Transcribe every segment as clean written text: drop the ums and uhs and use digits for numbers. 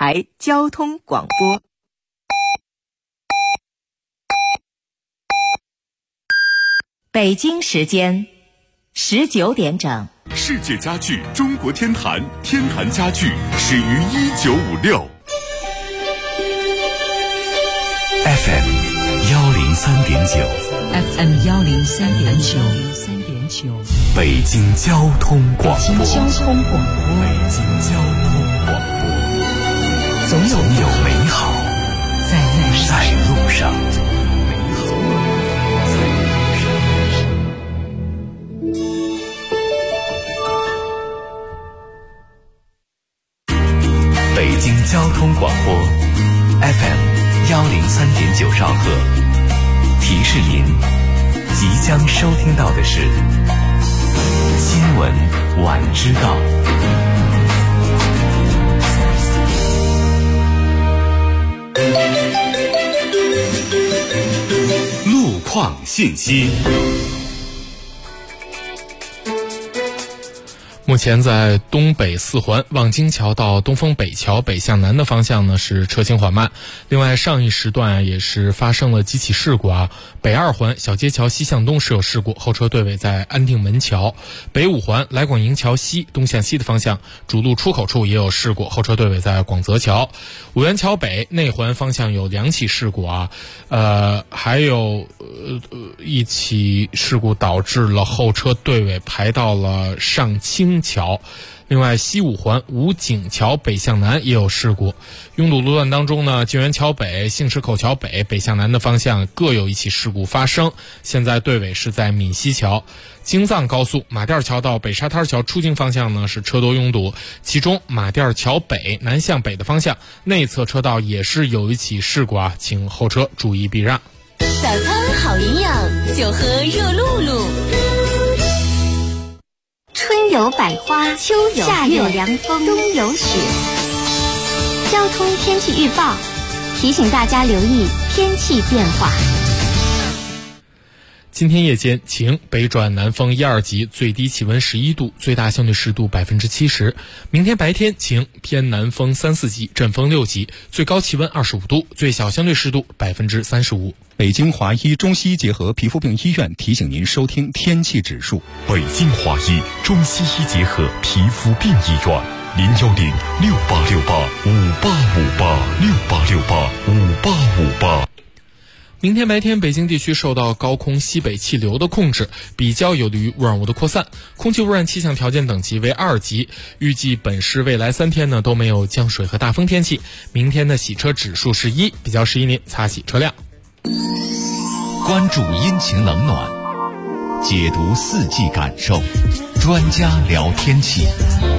台交通广播。北京时间19点整。 世界家具中国天坛，天坛家具始于1956。FM 103.9，FM 103.9， 北京交通广播， 北京交通广播，总有美好在路上。 北京交通广播 FM 103.9兆赫，提示您即将收听到的是新闻晚知道。路况信息。 目前在东北四环望京桥到东风北桥北向南的方向呢是车行缓慢。另外上一时段也是发生了几起事故啊。北二环小街桥西向东是有事故，后车队尾在安定门桥。北五环来广营桥西东向西的方向主路出口处也有事故，后车队尾在广泽桥。五元桥北内环方向有2起事故啊，还有一起事故导致了后车队尾排到了上清桥。另外西五环武警桥北向南也有事故，拥堵路段当中呢，静园桥北、杏石口桥北北向南的方向各有一起事故发生，现在队尾是在闽西桥。京藏高速马甸桥到北沙滩桥出京方向呢是车多拥堵，其中马甸桥北南向北的方向内侧车道也是有一起事故啊，请后车注意避让。 早餐好营养，就喝热露露。 春有百花，秋有夏有凉风，冬有雪。交通天气预报提醒大家留意天气变化。 今天夜间晴，北转南风1、2级，最低气温11度，最大相对湿度70%。明天白天晴，偏南风3、4级，阵风6级，最高气温25度，最小相对湿度35%。 北京华医中西医结合皮肤病医院提醒您收听天气指数。 北京华医中西医结合皮肤病医院，0106868585858，68685858。 明天白天，北京地区受到高空西北气流的控制，比较有利于污染物的扩散，空气污染气象条件等级为2级。预计本市未来3天呢都没有降水和大风天气。明天的洗车指数是1，比较适宜您擦洗车辆。 关注阴晴冷暖，解读四季感受，专家聊天气。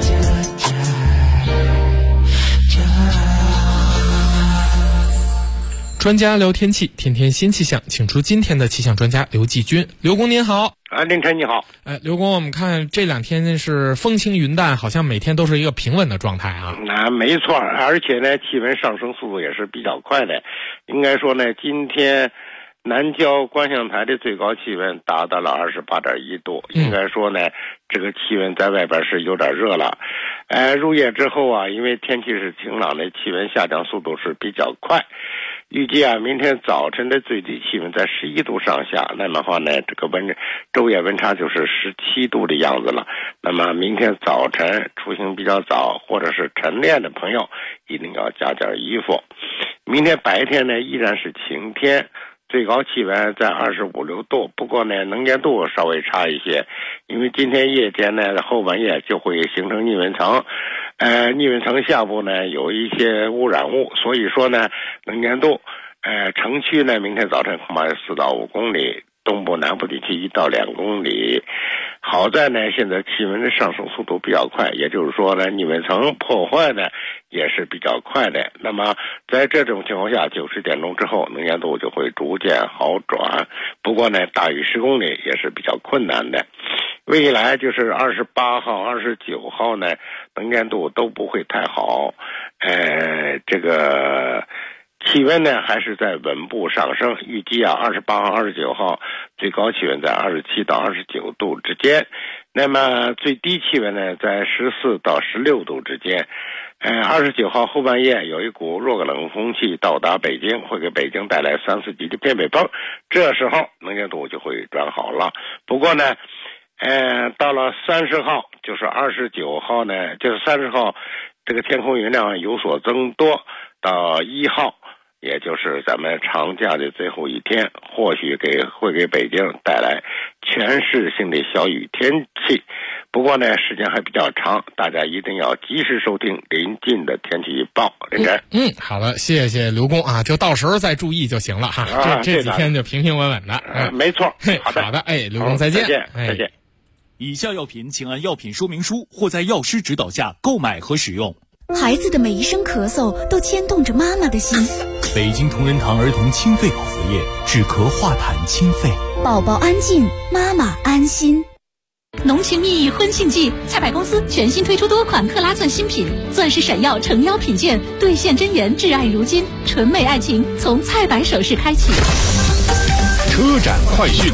专家聊天气，天天新气象，请出今天的气象专家刘继军。刘工您好。 凌晨你好。 刘工，我们看这2天是风轻云淡，好像每天都是一个平稳的状态啊。 没错，而且呢气温上升速度也是比较快的。应该说呢，今天南郊观象台的最高气温达到了28.1度，应该说呢这个气温在外边是有点热了。入夜之后啊，因为天气是晴朗的，气温下降速度是比较快。预计啊，明天早晨的最低气温在11度上下，那么话呢，这个昼夜温差就是17度的样子了。那么明天早晨出行比较早或者是晨练的朋友，一定要加件衣服。明天白天呢，依然是晴天，最高气温在25、6度，不过呢，能见度稍微差一些，因为今天夜间呢，后半夜就会形成逆温层。逆温层下部呢有一些污染物，所以说呢能见度城区呢明天早晨恐怕有4到5公里，东部南部地区1到2公里。好在呢现在气温的上升速度比较快，也就是说呢逆温层破坏呢也是比较快的。那么在这种情况下，90点钟之后能见度就会逐渐好转，不过呢大于10公里也是比较困难的。未来就是28号、29号呢，能见度都不会太好。这个气温呢还是在稳步上升，预计啊28号、29号最高气温在27到29度之间，那么最低气温呢在14到16度之间。 29号后半夜有一股弱冷空气到达北京，会给北京带来3、4级的偏北风，这时候能见度就会转好了。不过呢到了30号，就是29号呢，就是30号这个天空云量有所增多，到1号也就是咱们长假的最后一天，或许会给北京带来全市性的小雨天气。不过呢，时间还比较长，大家一定要及时收听临近的天气预报。林真， 好了，谢谢刘工啊，就到时候再注意就行了哈。这几天就平平稳稳的。 没错。 好的，刘工再见。 再见。 以下药品请按药品说明书或在药师指导下购买和使用。 孩子的每一声咳嗽都牵动着妈妈的心。 北京同仁堂儿童清肺口服液，止咳化痰清肺。 宝宝安静，妈妈安心。浓情蜜意婚庆季，菜百公司全新推出多款克拉钻新品，钻石闪耀诚邀品鉴，兑现真言挚爱如今，纯美爱情从菜百首饰开启。 车展快讯，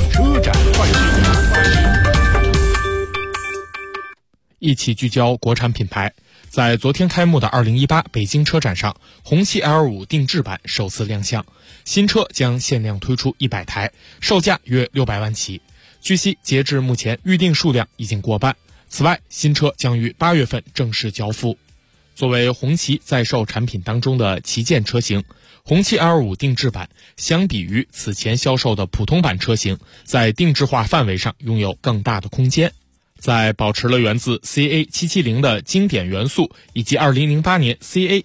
一起聚焦国产品牌。在昨天开幕的2018北京车展上，红旗 L5 定制版首次亮相，新车将限量推出100台，售价约600万起。据悉，截至目前预定数量已经过半。此外，新车将于8月份正式交付。作为红旗在售产品当中的旗舰车型，红旗 L5 定制版相比于此前销售的普通版车型，在定制化范围上拥有更大的空间。在保持了源自 CA770 的经典元素以及2008年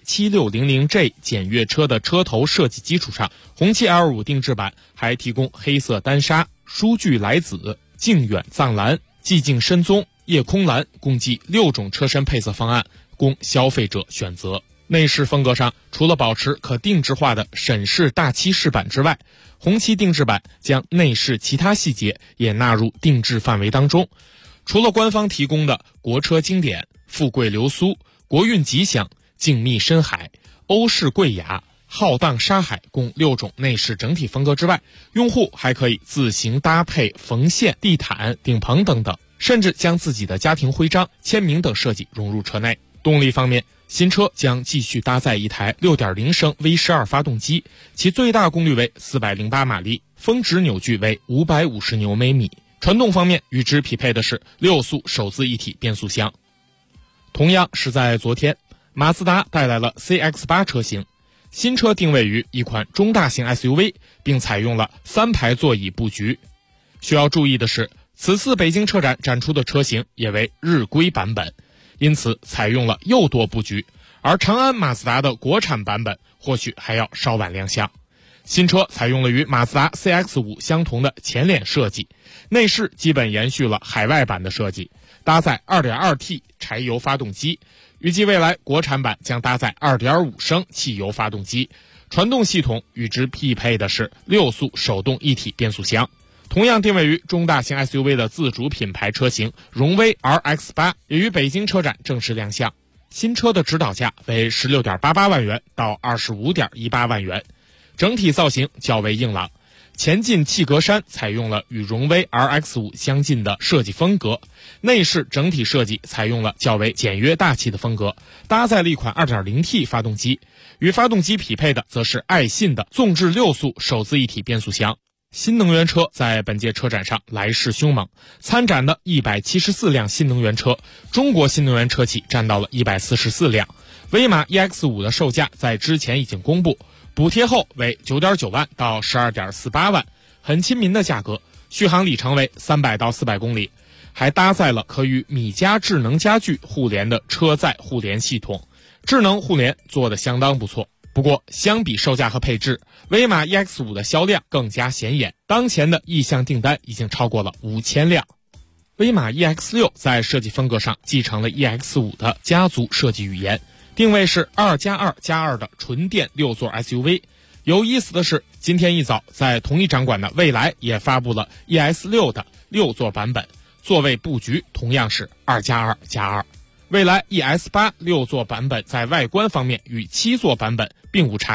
CA7600J 检阅车的车头设计基础上，红旗 L5 定制版还提供黑色丹砂、舒具来紫、靖远藏蓝、寂静深棕、夜空蓝共计6种车身配色方案供消费者选择。内饰风格上，除了保持可定制化的沈式大漆饰板之外，红旗定制版将内饰其他细节也纳入定制范围当中。除了官方提供的国车经典、富贵流苏、国运吉祥、静谧深海、欧式贵雅、浩荡沙海共6种内饰整体风格之外，用户还可以自行搭配缝线、地毯、顶棚等等，甚至将自己的家庭徽章、签名等设计融入车内。动力方面，新车将继续搭载一台 6.0 升 V12 发动机，其最大功率为408马力，峰值扭矩为550牛每米。传动方面，与之匹配的是6速手自一体变速箱。同样是在昨天，马自达带来了 CX-8 车型，新车定位于一款中大型 SUV， 并采用了3排座椅布局。需要注意的是，此次北京车展展出的车型也为日规版本，因此采用了右舵布局，而长安马自达的国产版本或许还要稍晚亮相。新车采用了与马自达 CX-5 相同的前脸设计，内饰基本延续了海外版的设计，搭载 2.2T 柴油发动机，预计未来国产版将搭载 2.5 升汽油发动机，传动系统与之匹配的是6速手动一体变速箱。同样定位于中大型 SUV 的自主品牌车型荣威 RX-8 也于北京车展正式亮相，新车的指导价为 16.88 万元到 25.18 万元。整体造型较为硬朗，前进气格栅采用了与荣威 RX-5 相近的设计风格，内饰整体设计采用了较为简约大气的风格，搭载了一款 2.0T 发动机，与发动机匹配的则是爱信的纵置6速手自一体变速箱。新能源车在本届车展上来势凶猛，参展的174辆新能源车，中国新能源车企占到了144辆。威马 EX5 的售价在之前已经公布，补贴后为 9.9 万到 12.48 万，很亲民的价格，续航里程为300到400公里，还搭载了可与米家智能家居互联的车载互联系统，智能互联做得相当不错。不过相比售价和配置，威马 EX5 的销量更加显眼，当前的意向订单已经超过了5000辆。威马 EX6 在设计风格上继承了 EX5 的家族设计语言，定位是 2+2+2 的纯电6座 SUV。 有意思的是，今天一早在同一展馆的蔚来也发布了 ES6 的6座版本，座位布局同样是 2+2+2。 蔚来 ES8 6座版本在外观方面与7座版本并无差异，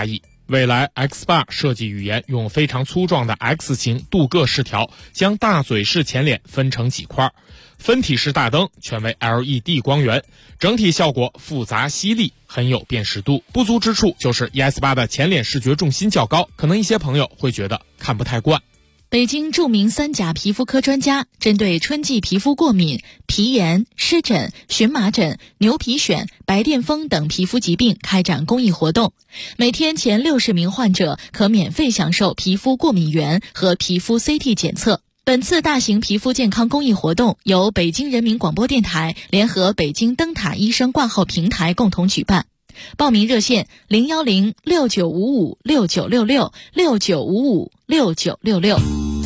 未来 X8 设计语言用非常粗壮的 X 型镀铬饰条将大嘴式前脸分成几块，分体式大灯全为 LED 光源，整体效果复杂犀利，很有辨识度。不足之处就是 ES8 的前脸视觉重心较高，可能一些朋友会觉得看不太惯。 北京著名3甲皮肤科专家针对春季皮肤过敏、皮炎、湿疹、荨麻疹、牛皮癣、白癜风等皮肤疾病开展公益活动，每天前60名患者可免费享受皮肤过敏原和皮肤 CT 检测。本次大型皮肤健康公益活动由北京人民广播电台联合北京灯塔医生挂号平台共同举办。报名热线0106955696669556966。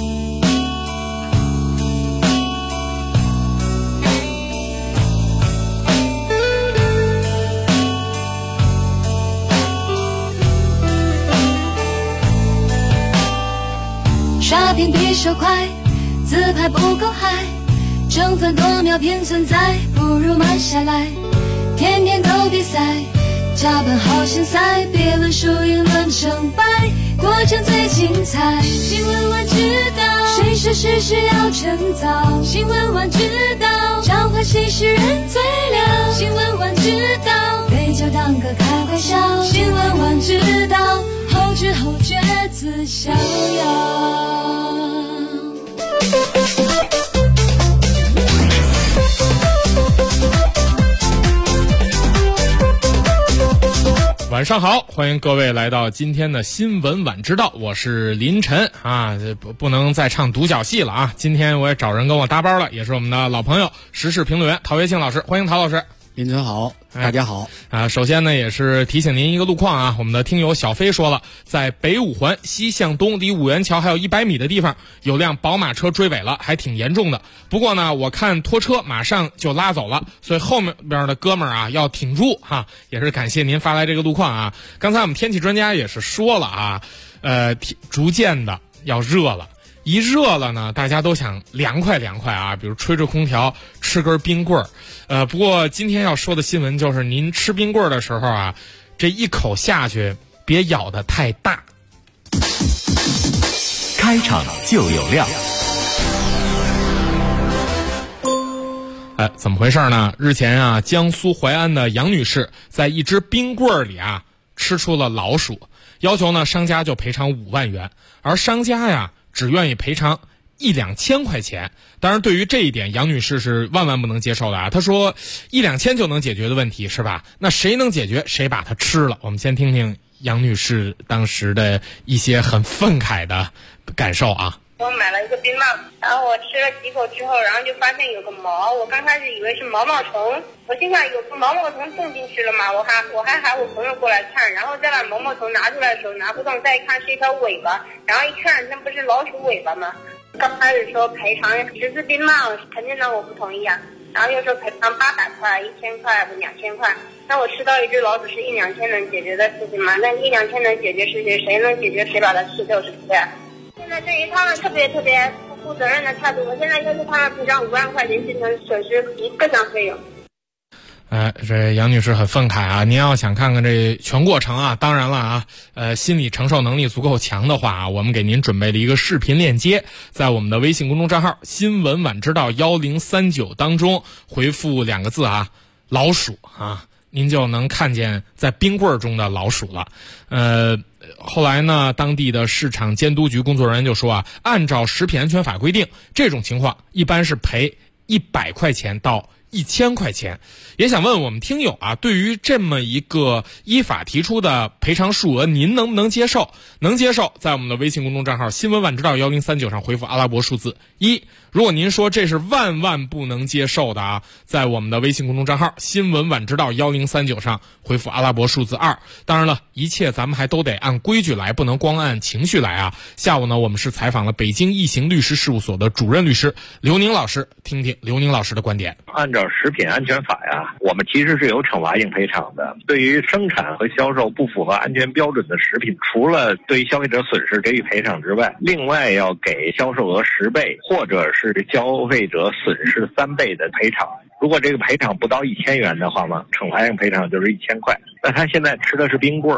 刷屏比手快，自拍不够嗨，争分夺秒偏存在，不如慢下来，天天都比赛，加班好心塞，别问输赢论成败，过程最精彩。新闻晚知道，谁说事实要趁早？新闻晚知道，召唤新时人最亮。新闻晚知道，杯酒当歌开怀笑。新闻晚知道，后知后觉自逍遥。 晚上好，欢迎各位来到今天的新闻晚知道，我是林晨啊，不能再唱独角戏了啊！今天我也找人跟我搭班了，也是我们的老朋友，时事评论员陶跃庆老师，欢迎陶老师。 林晨好，大家好首先呢，也是提醒您一个路况啊，我们的听友小飞说了，在北五环西向东离五元桥还有100米的地方，有辆宝马车追尾了，还挺严重的。不过呢，我看拖车马上就拉走了，所以后面的哥们儿啊要挺住哈。也是感谢您发来这个路况啊。刚才我们天气专家也是说了啊，逐渐的要热了。一热了呢，大家都想凉快凉快啊，比如吹着空调，吃根冰棍儿。不过今天要说的新闻就是，您吃冰棍儿的时候啊，这一口下去别咬得太大。 开场就有料。 怎么回事呢？日前啊，江苏淮安的杨女士在一只冰棍儿里啊吃出了老鼠，要求呢商家就赔偿5万元，而商家呀只愿意赔偿1-2千块钱。当然对于这一点，杨女士是万万不能接受的啊。她说1-2千就能解决的问题是吧？那谁能解决谁把它吃了。我们先听听杨女士当时的一些很愤慨的感受啊。 我买了一个冰棒，然后我吃了几口之后，然后就发现有个毛，我刚开始以为是毛毛虫，我心想有个毛毛虫种进去了嘛，我还喊我朋友过来看，然后再把毛毛虫拿出来的时候拿不动，再一看是一条尾巴，然后一看那不是老鼠尾巴吗？刚开始说赔偿10次冰棒，肯定的我不同意啊，然后又说赔偿800块、1000块、2000块，那我吃到一只老鼠是1-2千能解决的事情吗？那1-2千能解决事情，谁能解决谁把它吃掉是不对？现在对于他们特别不负责任的态度，我现在要求他们赔偿5万块钱进行损失及各项费用。 这杨女士很愤慨啊！您要想看看这全过程啊，当然了啊，心理承受能力足够强的话啊，我们给您准备了一个视频链接，在我们的微信公众账号新闻晚知道1039当中回复2个字啊，老鼠啊，您就能看见在冰棍中的老鼠了。后来呢，当地的市场监督局工作人员就说啊，按照食品安全法规定，这种情况一般是赔100块钱到1000块钱。也想问我们听友啊，对于这么一个依法提出的赔偿数额，您能不能接受？能接受，在我们的微信公众账号新闻晚知道1039上回复阿拉伯数字1。如果您说这是万万不能接受的啊，在我们的微信公众账号新闻晚知道1039上回复阿拉伯数字2。当然了，一切咱们还都得按规矩来，不能光按情绪来啊。下午呢，我们是采访了北京易行律师事务所的主任律师刘宁老师，听听刘宁老师的观点。 按照食品安全法呀，我们其实是有惩罚性赔偿的。对于生产和销售不符合安全标准的食品，除了对消费者损失给予赔偿之外，另外要给销售额10倍，或者是消费者损失3倍的赔偿。如果这个赔偿不到1000元的话嘛，惩罚性赔偿就是1000块。那他现在吃的是冰棍儿，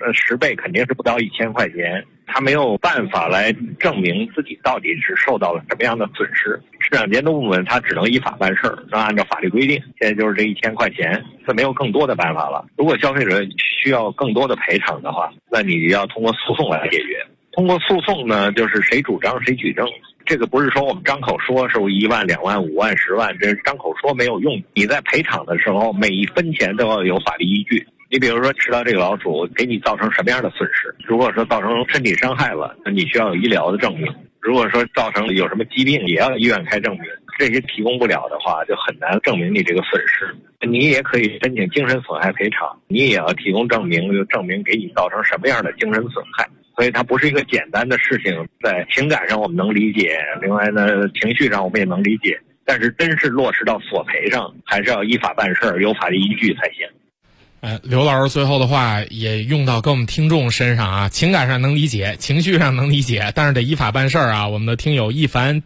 10倍肯定是不到1000块钱，他没有办法来证明自己到底是受到了什么样的损失。市场监督部门他只能依法办事儿，按照法律规定，现在就是这1000块钱，这没有更多的办法了。如果消费者需要更多的赔偿的话，那你要通过诉讼来解决。通过诉讼呢，就是谁主张谁举证。这个不是说我们张口说是1万、2万、5万、10万，这张口说没有用。你在赔偿的时候，每一分钱都要有法律依据。你比如说吃到这个老鼠给你造成什么样的损失，如果说造成身体伤害了，那你需要有医疗的证明。如果说造成有什么疾病，也要医院开证明。这些提供不了的话，就很难证明你这个损失。你也可以申请精神损害赔偿，你也要提供证明，就证明给你造成什么样的精神损害。所以它不是一个简单的事情，在情感上我们能理解，另外呢，情绪上我们也能理解，但是真是落实到索赔上，还是要依法办事儿，有法律依据才行。 刘老师最后的话也用到跟我们听众身上啊，情感上能理解，情绪上能理解，但是得依法办事儿啊。我们的听友一凡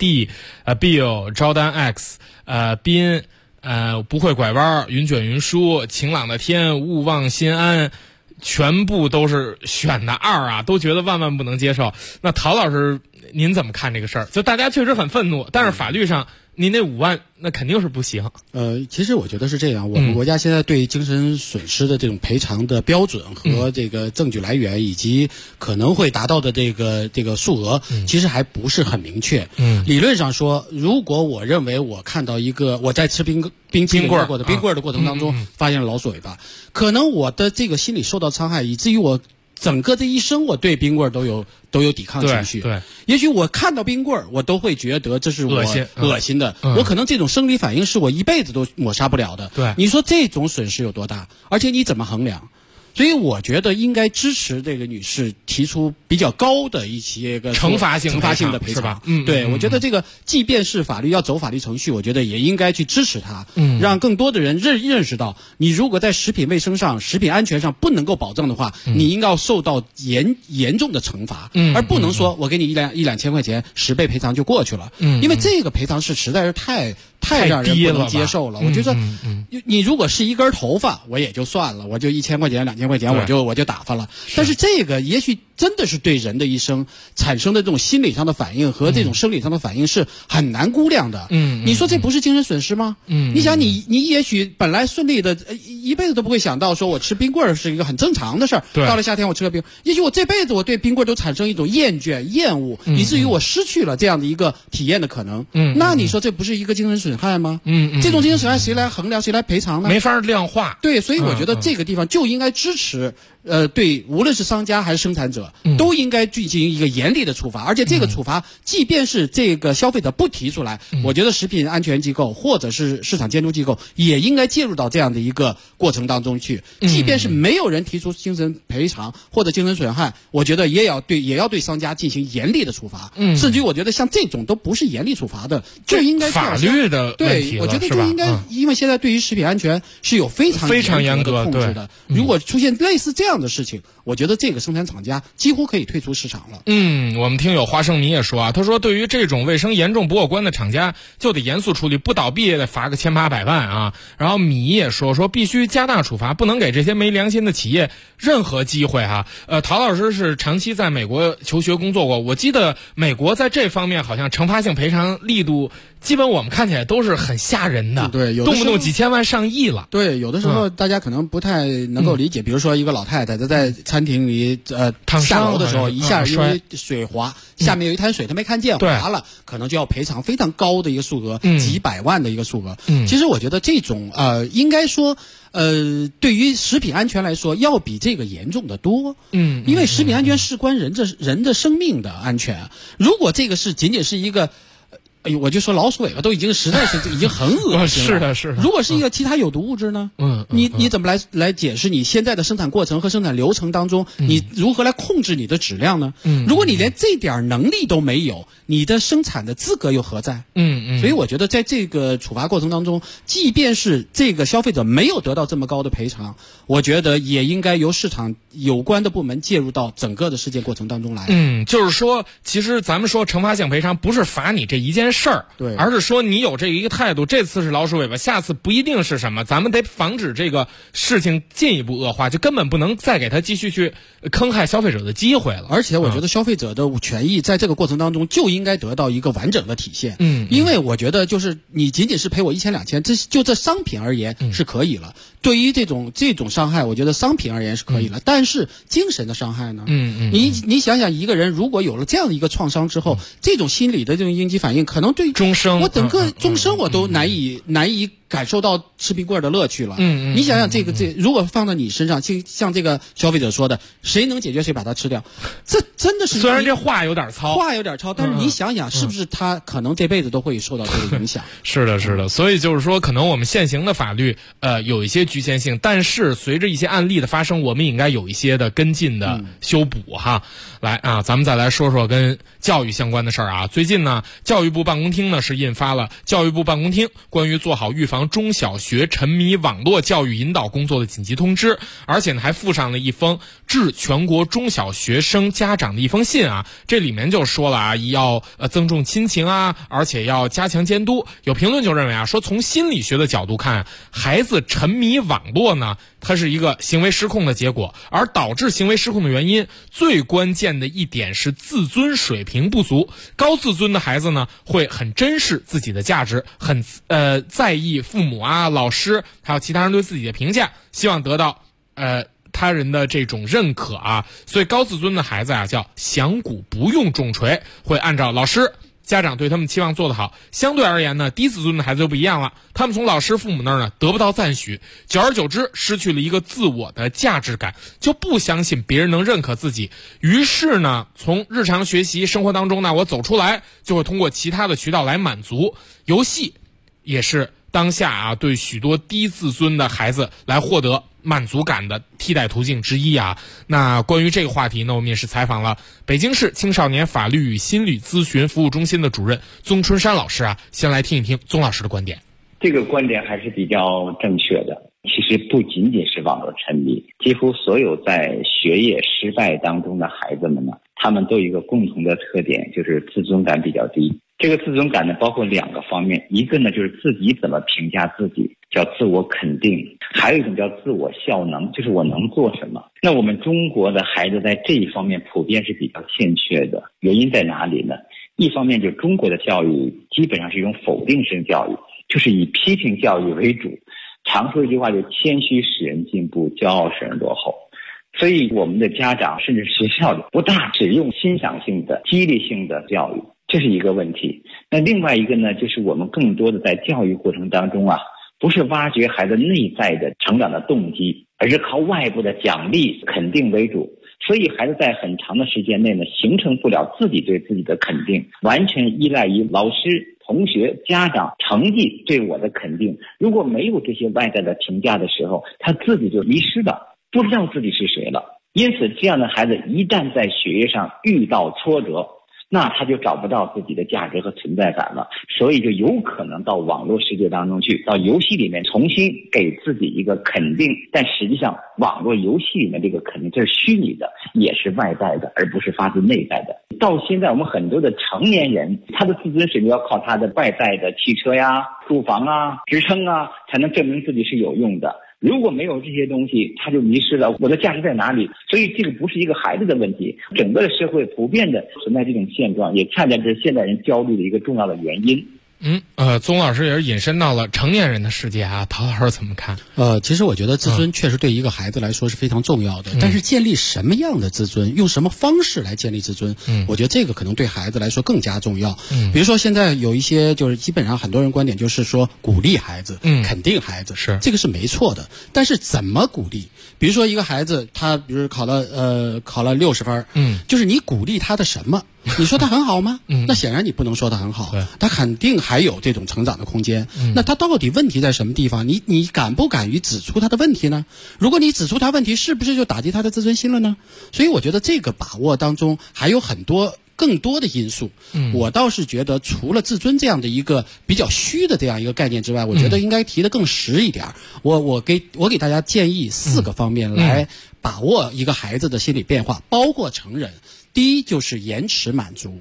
D、Bill、招丹 X、斌、不会拐弯、云卷云舒、晴朗的天、勿忘心安，全部都是选的2啊，都觉得万万不能接受。那陶老师您怎么看这个事儿？就大家确实很愤怒，但是法律上您那5万那肯定是不行。 其实我觉得是这样，我们国家现在对精神损失的这种赔偿的标准和这个证据来源以及可能会达到的这个数额，其实还不是很明确。理论上说，如果我认为我看到一个我在吃冰棍的过程当中发现了老鼠尾巴，可能我的这个心理受到伤害，以至于我整个这一生我对冰棍都有抵抗情绪。 对， 也许我看到冰棍我都会觉得这是我恶心的，我可能这种生理反应是我一辈子都抹杀不了的。 对， 你说这种损失有多大？而且你怎么衡量？所以我觉得应该支持这个女士提出比较高的一些个惩罚性的赔偿吧。 对，我觉得这个即便是法律要走法律程序，我觉得也应该去支持她，让更多的人认识到，你如果在食品卫生上、食品安全上不能够保证的话，你应该要受到严重的惩罚，而不能说我给你一两千块钱10倍赔偿就过去了。因为这个赔偿是实在是太让人不能接受了。我觉得你如果是一根头发，我也就算了，我就1000块钱、2000块钱，我就打发了。但是这个也许真的是对人的一生产生的这种心理上的反应和这种生理上的反应是很难估量的。你说这不是精神损失吗？你想你也许本来顺利的一辈子都不会想到说我吃冰棍是一个很正常的事儿，到了夏天我吃个冰，也许我这辈子我对冰棍都产生一种厌倦、厌恶，以至于我失去了这样的一个体验的可能。那你说这不是一个精神损害吗？这种精神损害谁来衡量、谁来赔偿呢？ 没法量化。 对，所以我觉得这个地方就应该支持。对，无论是商家还是生产者，都应该进行一个严厉的处罚，而且这个处罚，即便是这个消费者不提出来，我觉得食品安全机构或者是市场监督机构也应该介入到这样的一个过程当中去。即便是没有人提出精神赔偿或者精神损害，我觉得也要对商家进行严厉的处罚。甚至于我觉得像这种都不是严厉处罚的，就应该法律的问题了。 对，我觉得就应该，因为现在对于食品安全是有非常严格的控制的。如果出现类似这样的事情，我觉得这个生产厂家几乎可以退出市场了。 我们听友花生米也说啊，他说对于这种卫生严重不过关的厂家，就得严肃处理，不倒闭也得罚个1800万啊。然后米也说必须加大处罚，不能给这些没良心的企业任何机会哈。陶老师是长期在美国求学工作过，我记得美国在这方面好像惩罚性赔偿力度基本我们看起来都是很吓人的， 对， 动不动几千万上亿了。 对，有的时候大家可能不太能够理解，比如说一个老太太她在餐厅里下楼的时候，一下因为水滑，下面有一滩水她没看见滑了，可能就要赔偿非常高的一个数额，几百万的一个数额。其实我觉得这种应该说对于食品安全来说要比这个严重的多。因为食品安全事关人的生命的安全。如果这个是仅仅是一个我就说老鼠尾巴都已经实在是已经很恶心了。 是的。 如果是一个其他有毒物质呢？你怎么来解释你现在的生产过程和生产流程当中，你如何来控制你的质量呢？如果你连这点能力都没有，你的生产的资格又何在？所以我觉得在这个处罚过程当中，即便是这个消费者没有得到这么高的赔偿，我觉得也应该由市场有关的部门介入到整个的事件过程当中来。 就是说，其实咱们说惩罚性赔偿不是罚你这一件件事儿， 对， 而是说你有这一个态度，这次是老鼠尾巴，下次不一定是什么，咱们得防止这个事情进一步恶化，就根本不能再给他继续去坑害消费者的机会了。 而且我觉得消费者的权益在这个过程当中就应该得到一个完整的体现。因为我觉得就是你仅仅是赔我1000、2000，这商品而言是可以了。对于这种伤害，我觉得商品而言是可以了。但是精神的伤害呢？你想想，一个人如果有了这样的一个创伤之后，这种心理的这种应激反应，可能对终生， 我整个终生我都难以感受到吃冰棍的乐趣了。你想想这如果放在你身上，像这个消费者说的，谁能解决谁把它吃掉，这真的是虽然这话有点糙， 但是你想想，是不是他可能这辈子都会受到这个影响？ 是的，所以就是说，可能我们现行的法律有一些局限性，但是随着一些案例的发生，我们应该有一些的跟进的修补哈。来啊，咱们再来说说跟教育相关的事儿啊。最近呢，教育部办公厅呢是印发了教育部办公厅关于做好预防中小学沉迷网络教育引导工作的紧急通知，而且呢还附上了一封致全国中小学生家长的一封信啊。这里面就说了啊，要增重亲情啊，而且要加强监督。有评论就认为啊，说从心理学的角度看，孩子沉迷网络呢，它是一个行为失控的结果，而导致行为失控的原因，最关键的一点是自尊水平不足。高自尊的孩子呢，会很珍视自己的价值，很在意父母啊、老师还有其他人对自己的评价，希望得到他人的这种认可啊。所以高自尊的孩子啊，叫响鼓不用重锤，会按照老师家长对他们期望做得好。相对而言呢，低自尊的孩子就不一样了，他们从老师父母那儿呢得不到赞许，久而久之失去了一个自我的价值感，就不相信别人能认可自己，于是呢从日常学习生活当中呢，我走出来就会通过其他的渠道来满足。游戏也是当下啊对许多低自尊的孩子来获得满足感的替代途径之一啊。那关于这个话题呢，我们也是采访了北京市青少年法律与心理咨询服务中心的主任宗春山老师啊，先来听一听宗老师的观点。 这个观点还是比较正确的。其实不仅仅是网络沉迷，几乎所有在学业失败当中的孩子们呢，他们都有一个共同的特点，就是自尊感比较低。这个自尊感呢，包括2个方面，一个呢就是自己怎么评价自己，叫自我肯定；还有一种叫自我效能，就是我能做什么。那我们中国的孩子在这一方面普遍是比较欠缺的，原因在哪里呢？一方面就中国的教育基本上是一种否定性教育，就是以批评教育为主。常说一句话，就谦虚使人进步，骄傲使人落后。所以我们的家长甚至学校里不大使用欣赏性的、激励性的教育，这是一个问题。那另外一个呢，就是我们更多的在教育过程当中啊，不是挖掘孩子内在的成长的动机，而是靠外部的奖励肯定为主。所以孩子在很长的时间内呢，形成不了自己对自己的肯定，完全依赖于老师、同学、家长、成绩对我的肯定。如果没有这些外在的评价的时候，他自己就迷失了，不知道自己是谁了。因此这样的孩子一旦在学业上遇到挫折，那他就找不到自己的价值和存在感了，所以就有可能到网络世界当中去，到游戏里面重新给自己一个肯定。但实际上网络游戏里面这个肯定，这是虚拟的，也是外在的，而不是发自内在的。到现在我们很多的成年人，他的自尊水平要靠他的外在的汽车呀、住房啊、职称啊，才能证明自己是有用的。如果没有这些东西，他就迷失了我的价值在哪里。所以这个不是一个孩子的问题，整个的社会普遍的存在这种现状，也看见这是现代人焦虑的一个重要的原因。 宗老师也是引申到了成年人的世界啊，陶老师怎么看？ 其实我觉得自尊确实对一个孩子来说是非常重要的，但是建立什么样的自尊，用什么方式来建立自尊，我觉得这个可能对孩子来说更加重要。比如说现在有一些就是基本上很多人观点就是说鼓励孩子，肯定孩子，是这个是没错的，但是怎么鼓励？比如说一个孩子他比如考了60分，就是你鼓励他的什么？你说他很好吗？那显然你不能说他很好，他肯定还有这种成长的空间。那他到底问题在什么地方？你敢不敢于指出他的问题呢？如果你指出他问题，是不是就打击他的自尊心了呢？所以我觉得这个把握当中还有很多更多的因素。我倒是觉得除了自尊这样的一个比较虚的这样一个概念之外，我觉得应该提得更实一点。我给大家建议4个方面来把握一个孩子的心理变化，包括成人。第一就是延迟满足，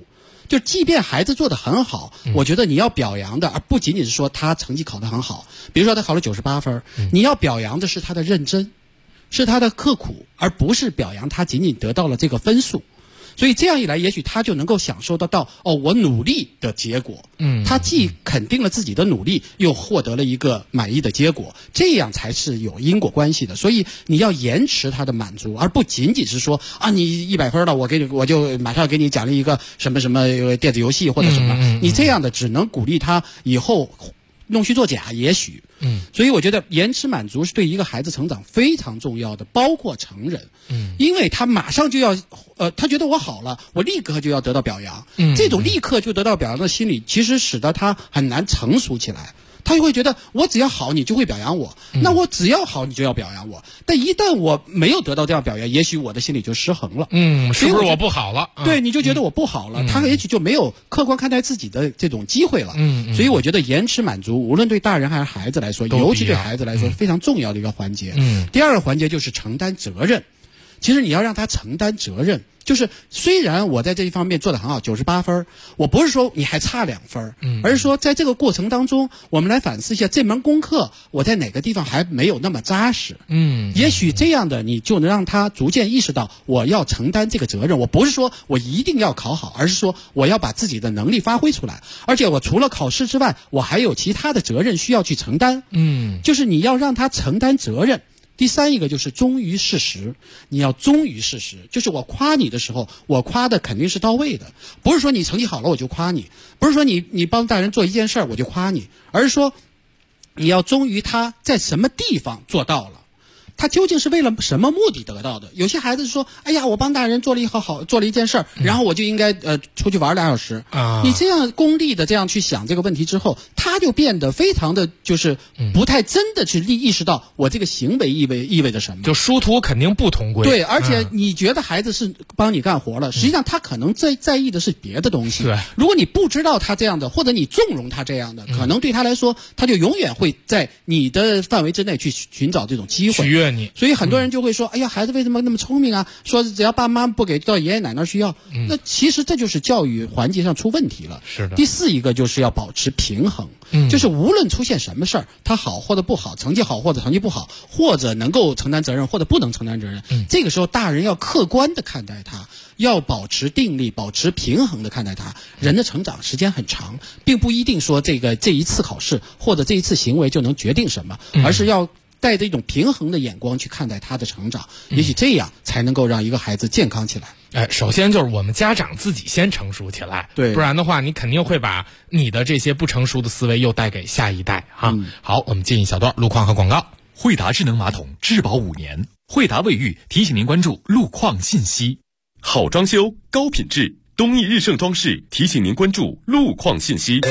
就即便孩子做得很好，我觉得你要表扬的，而不仅仅是说他成绩考得很好。比如说他考了98分，你要表扬的是他的认真，是他的刻苦，而不是表扬他仅仅得到了这个分数。所以这样一来，也许他就能够享受得到我努力的结果。他既肯定了自己的努力，又获得了一个满意的结果，这样才是有因果关系的。所以你要延迟他的满足，而不仅仅是说你100分了，我就马上给你奖励一个什么什么电子游戏或者什么。你这样的只能鼓励他以后弄虚作假，也许。所以我觉得延迟满足是对一个孩子成长非常重要的，包括成人。因为他马上就要他觉得我好了，我立刻就要得到表扬。这种立刻就得到表扬的心理，其实使得他很难成熟起来。他就会觉得我只要好你就会表扬我，那我只要好你就要表扬我，但一旦我没有得到这样表扬，也许我的心理就失衡了。 是不是我不好了？ 对，你就觉得我不好了，他也许就没有客观看待自己的这种机会了。所以我觉得延迟满足，无论对大人还是孩子来说，尤其对孩子来说是非常重要的一个环节。第二个环节就是承担责任。其实你要让他承担责任，就是虽然我在这一方面做得很好，98分，我不是说你还差2分，而是说在这个过程当中，我们来反思一下这门功课我在哪个地方还没有那么扎实。也许这样的你就能让他逐渐意识到我要承担这个责任。我不是说我一定要考好，而是说我要把自己的能力发挥出来，而且我除了考试之外，我还有其他的责任需要去承担。就是你要让他承担责任。第三一个就是忠于事实，你要忠于事实，就是我夸你的时候，我夸的肯定是到位的，不是说你成绩好了我就夸你，不是说你帮大人做一件事我就夸你，而是说你要忠于他在什么地方做到了，他究竟是为了什么目的得到的。有些孩子说，哎呀，我帮大人做了一件事，然后我就应该出去玩2小时。你这样功利的这样去想这个问题之后，他就变得非常的就是不太真的去意识到我这个行为意味着什么。 就殊途肯定不同归。 对，而且你觉得孩子是帮你干活了，实际上他可能在意的是别的东西。 对， 如果你不知道他这样的，或者你纵容他这样的，可能对他来说，他就永远会在你的范围之内去寻找这种机会。 取悦你。 所以很多人就会说，哎呀，孩子为什么那么聪明啊？说只要爸妈不给到爷爷奶奶需要，那其实这就是教育环节上出问题了。 是的。 第四一个就是要保持平衡，就是无论出现什么事儿，他好或者不好，成绩好或者成绩不好，或者能够承担责任或者不能承担责任，这个时候大人要客观的看待他，要保持定力，保持平衡的看待他。人的成长时间很长，并不一定说这一次考试或者这一次行为就能决定什么，而是要带着一种平衡的眼光去看待他的成长，也许这样才能够让一个孩子健康起来。 首先就是我们家长自己先成熟起来， 对， 不然的话你肯定会把你的这些不成熟的思维又带给下一代哈。好，我们进一小段路况和广告。 惠达智能马桶质保5年，惠达卫浴提醒您关注路况信息。 好装修高品质，东义日盛装饰提醒您关注路况信息。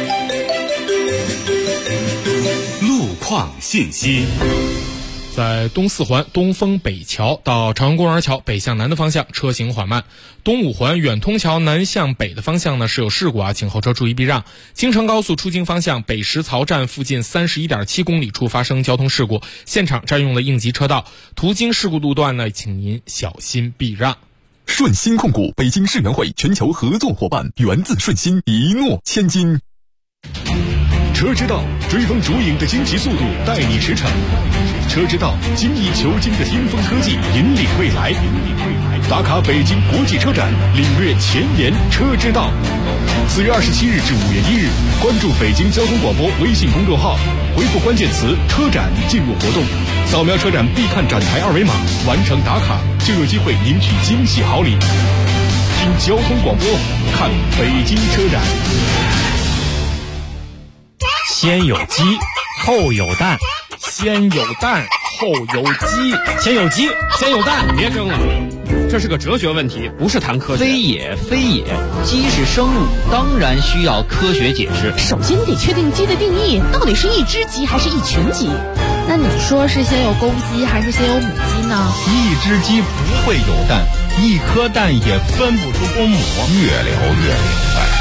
路况信息。 在东四环东风北桥到朝阳公园桥北向南的方向车行缓慢，东五环远通桥南向北的方向呢是有事故请后车注意避让。京承高速出京方向北石槽站附近31.7公里处发生交通事故，现场占用了应急车道，途经事故路段呢请您小心避让。 顺鑫控股北京世园会全球合作伙伴，源自顺鑫，一诺千金。 车之道，追风逐影的惊奇速度，带你驰骋。车之道，精益求精的巅峰科技，引领未来。打卡北京国际车展，领略前沿车之道。4月27日至5月1日，关注北京交通广播微信公众号，回复关键词“车展”进入活动，扫描车展必看展台2维码，完成打卡就有机会领取惊喜好礼。听交通广播，看北京车展。 先有鸡，后有蛋。 先有蛋，后有鸡。 先有鸡，先有蛋。 别争了，这是个哲学问题，不是谈科学。 非也，非也。鸡是生物，当然需要科学解释。 首先得确定鸡的定义，到底是一只鸡还是一群鸡？ 那你说是先有公鸡还是先有母鸡呢？ 一只鸡不会有蛋，一颗蛋也分不出公母。 越聊越明白。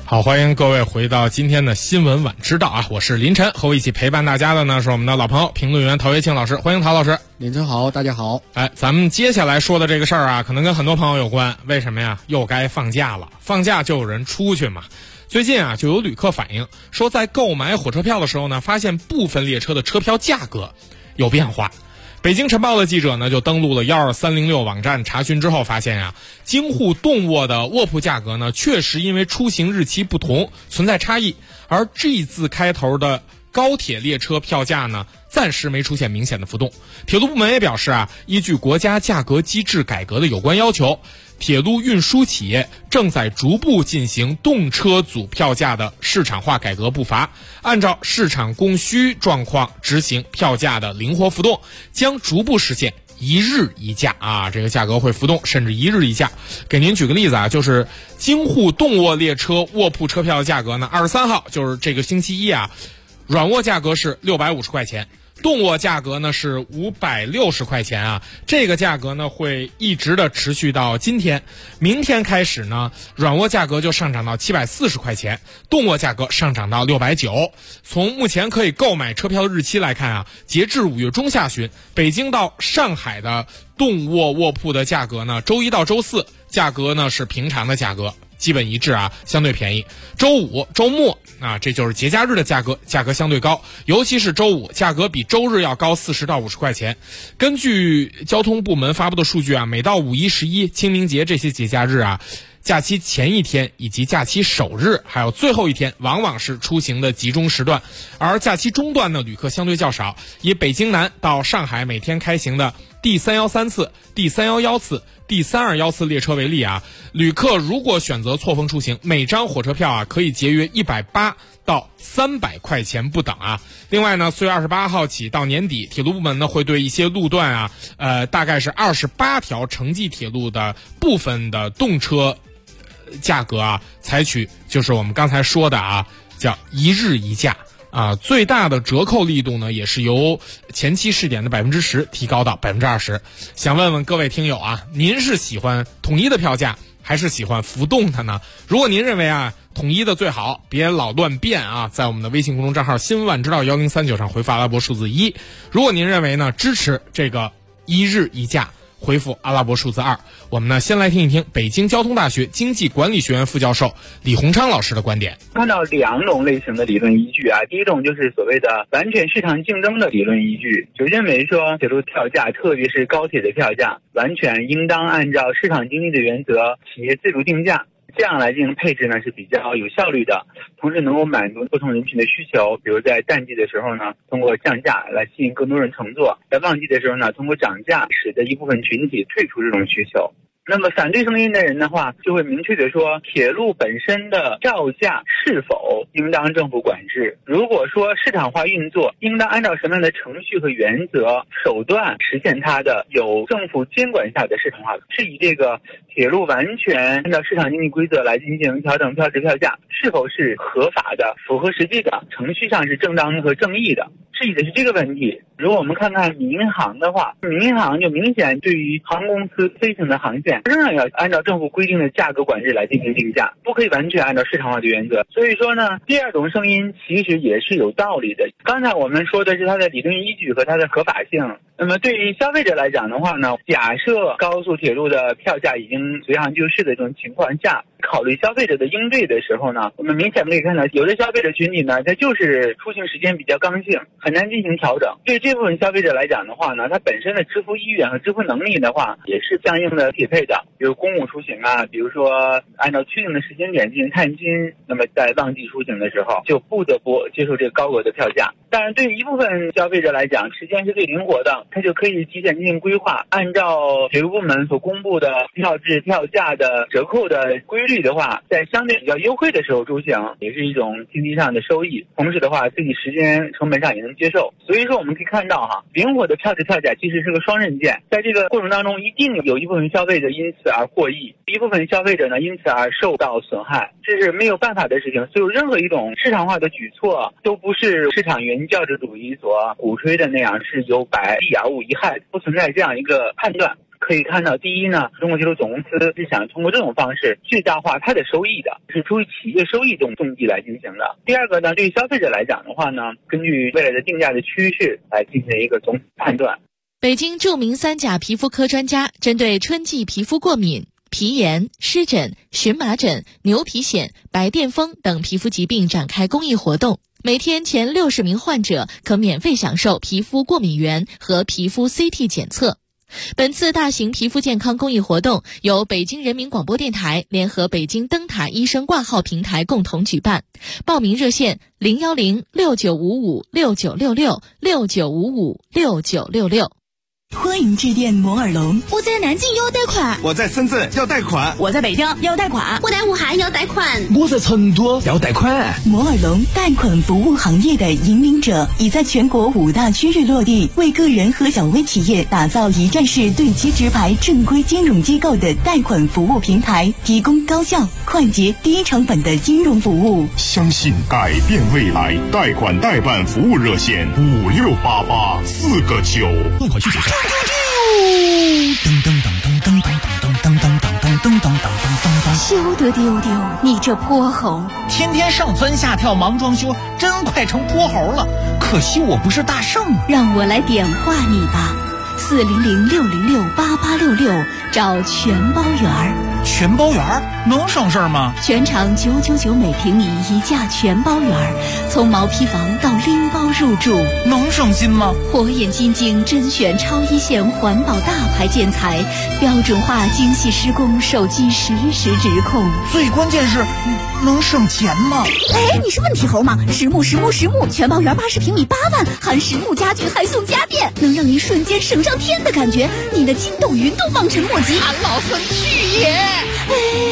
好，欢迎各位回到今天的新闻晚知道啊！我是林晨，和我一起陪伴大家的呢是我们的老朋友评论员陶跃庆老师，欢迎陶老师。 林晨好，大家好。 咱们接下来说的这个事儿啊，可能跟很多朋友有关。为什么呀？又该放假了，放假就有人出去嘛。最近啊，就有旅客反映说，在购买火车票的时候呢，发现部分列车的车票价格有变化。北京晨报的记者呢，就登录了12306网站查询之后发现啊，京沪动卧的卧铺价格呢，确实因为出行日期不同存在差异，而 G 字开头的高铁列车票价呢，暂时没出现明显的浮动。铁路部门也表示啊，依据国家价格机制改革的有关要求，铁路运输企业正在逐步进行动车组票价的市场化改革步伐，按照市场供需状况执行票价的灵活浮动，将逐步实现一日一价啊，这个价格会浮动，甚至一日一价。给您举个例子啊，就是京沪动卧列车卧铺车票的价格呢，23号就是这个星期一啊，软卧价格是650块钱。动卧价格呢是560块钱啊，这个价格呢会一直的持续到今天，明天开始呢，软卧价格就上涨到740块钱，动卧价格上涨到690。从目前可以购买车票的日期来看啊，截至5月中下旬，北京到上海的动卧卧铺的价格呢，周一到周四价格呢是平常的价格，基本一致啊，相对便宜。周五、周末啊，这就是节假日的价格相对高，尤其是周五，价格比周日要高40到50块钱。根据交通部门发布的数据啊，每到5一、11、清明节这些节假日啊，假期前一天以及假期首日还有最后一天往往是出行的集中时段，而假期中段呢，旅客相对较少。以北京南到上海每天开行的第313次、第311次、第321次列车为例啊，旅客如果选择错峰出行，每张火车票啊可以节约180到300块钱不等啊。另外呢，4月28号起到年底，铁路部门呢会对一些路段啊，大概是28条城际铁路的部分的动车价格啊，采取就是我们刚才说的啊，叫一日一价。最大的折扣力度呢，也是由前期试点的10%提高到20%。想问问各位听友啊，您是喜欢统一的票价，还是喜欢浮动的呢？如果您认为啊，统一的最好，别老乱变啊，在我们的微信公众账号新闻晚知道1039上回复阿拉伯数字1。如果您认为呢，支持这个一日一价，回复阿拉伯数字2。我们呢，先来听一听北京交通大学经济管理学院副教授李洪昌老师的观点。 看到两种类型的理论依据啊，第一种就是所谓的完全市场竞争的理论依据，就认为说铁路票价，特别是高铁的票价，完全应当按照市场经济的原则，企业自主定价。这样来进行配置呢是比较有效率的，同时能够满足不同人群的需求。比如在淡季的时候呢，通过降价来吸引更多人乘坐；在旺季的时候呢，通过涨价使得一部分群体退出这种需求。那么反对声音的人的话，就会明确的说，铁路本身的票价是否应当政府管制？如果说市场化运作，应当按照什么样的程序和原则、手段实现它的有政府监管下的市场化？是以这个铁路完全按照市场经济规则来进行调整票值票价，是否是合法的、符合实际的、程序上是正当和正义的？质疑的是这个问题。如果我们看看民航的话，民航就明显对于航空公司飞行的航线仍然要按照政府规定的价格管制来进行定价，不可以完全按照市场化的原则。所以说呢，第二种声音其实也是有道理的。刚才我们说的是它的理论依据和它的合法性。那么对于消费者来讲的话呢，假设高速铁路的票价已经随行就市的这种情况下，考虑消费者的应对的时候呢，我们明显可以看到，有的消费者群体呢，它就是出行时间比较刚性，很难进行调整。对这部分消费者来讲的话呢，它本身的支付意愿和支付能力的话，也是相应的匹配的。比如公务出行啊，比如说按照确定的时间点进行探亲，那么在旺季出行的时候，就不得不接受这个高额的票价。当然，对于一部分消费者来讲，时间是最灵活的，他就可以提前进行规划，按照铁路部门所公布的票制票价的折扣的规律的话，在相对比较优惠的时候出行，也是一种经济上的收益。同时的话，自己时间成本上也能接受。所以说我们可以看到灵活的票制票价其实是个双刃剑，在这个过程当中，一定有一部分消费者因此而获益，一部分消费者呢因此而受到损害，这是没有办法的事情。所以任何一种市场化的举措，都不是市场原教旨主义所鼓吹的那样是有百利而无一害，不存在这样一个判断。 可以看到，第一呢，中国铁路总公司是想通过这种方式最大化它的收益的，是出于企业收益动机来进行的。第二个呢，对于消费者来讲的话呢，根据未来的定价的趋势来进行一个总体判断。 北京著名3甲皮肤科专家针对春季皮肤过敏、皮炎、湿疹、荨麻疹、牛皮癣、白癜风等皮肤疾病展开公益活动，每天前60名患者可免费享受皮肤过敏原和皮肤 CT 检测。本次大型皮肤健康公益活动由北京人民广播电台联合北京灯塔医生挂号平台共同举办，报名热线010-6955-6966 欢迎致电摩尔龙。 我在南京要贷款， 我在深圳要贷款， 我在北京要贷款， 我在武汉要贷款， 我在成都要贷款。 摩尔龙贷款服务行业的引领者，已在全国5大区域落地，为个人和小微企业打造一站式对接直排正规金融机构的贷款服务平台，提供高效、快捷、低成本的金融服务。 相信改变未来，贷款代办服务热线5688-4个9。 贷款需谨慎。 休得丢丢，你这泼猴！ 天天上蹿下跳忙装修，真快成泼猴了。可惜我不是大圣啊！ 让我来点化你吧，400-606-8866，找全包园。 全包园能省事儿吗？ 全场999每平米一价全包园，从毛坯房到拎包入住， 能省心吗？ 火眼金睛甄选超一线环保大牌建材，标准化精细施工，手机实时直控。 最关键是能省钱吗？ 哎，你是问题猴吗？实木全包园80平米8万，含实木家具还送家电，能让你瞬间省上天的感觉，你的筋斗云都望尘莫及。 俺老孙去也！ 哎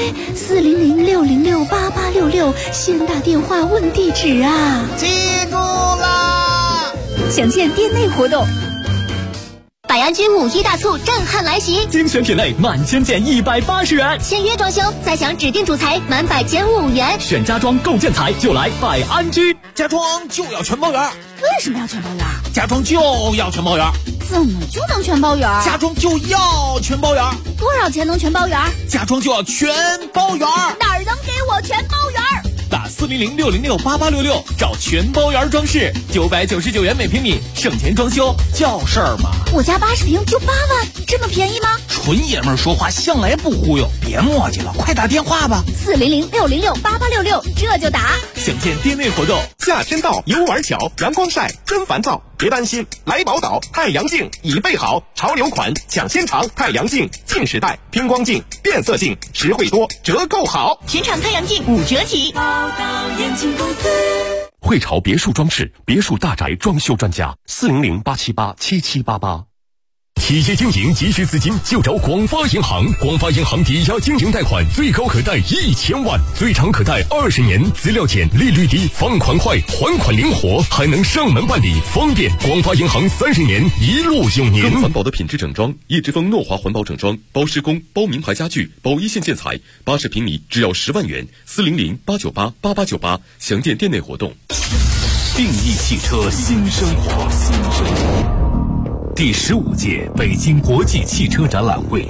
，400-606-8866，先打电话问地址啊！ 记住啦！ 详见店内活动。百安居5一大促震撼来袭， 精选品类满千件180元， 签约装修再享指定主材满100减5元， 选家装购建材就来百安居， 家装就要全包圆。 为什么要全包圆？ 家装就要全包圆。 怎么就能全包圆？ 家装就要全包圆。 多少钱能全包圆？ 家装就要全包圆。 哪儿能给我全包圆？ 打400-606-8866找全包圆装饰，999元每平米，省钱装修叫事儿吗？ 我家80平就8万，这么便宜吗？ 纯爷们儿说话向来不忽悠，别磨叽了，快打电话吧。 400-606-8866，这就打。 详见店内活动。 夏天到，游玩巧，阳光晒真烦躁，别担心，来宝岛太阳镜已备好，潮流款抢先尝，太阳镜近视带偏光镜变色镜，实惠多，折扣好， 全场太阳镜5折起。宝岛眼镜公司， 汇潮别墅装饰，别墅大宅装修专家，400-878-7788。企业经营急需资金就找广发银行，广发银行抵押经营贷款最高可贷1000万，最长可贷20年，资料简，利率低，放款快，还款灵活，还能上门办理，方便。广发银行30年一路有您。 更环保的品质整装，叶之峰诺华环保整装，包施工，包名牌家具，包一线建材，80平米只要10万元，400-898-8898，详见店内活动。 定义汽车新生活，第15届北京国际汽车展览会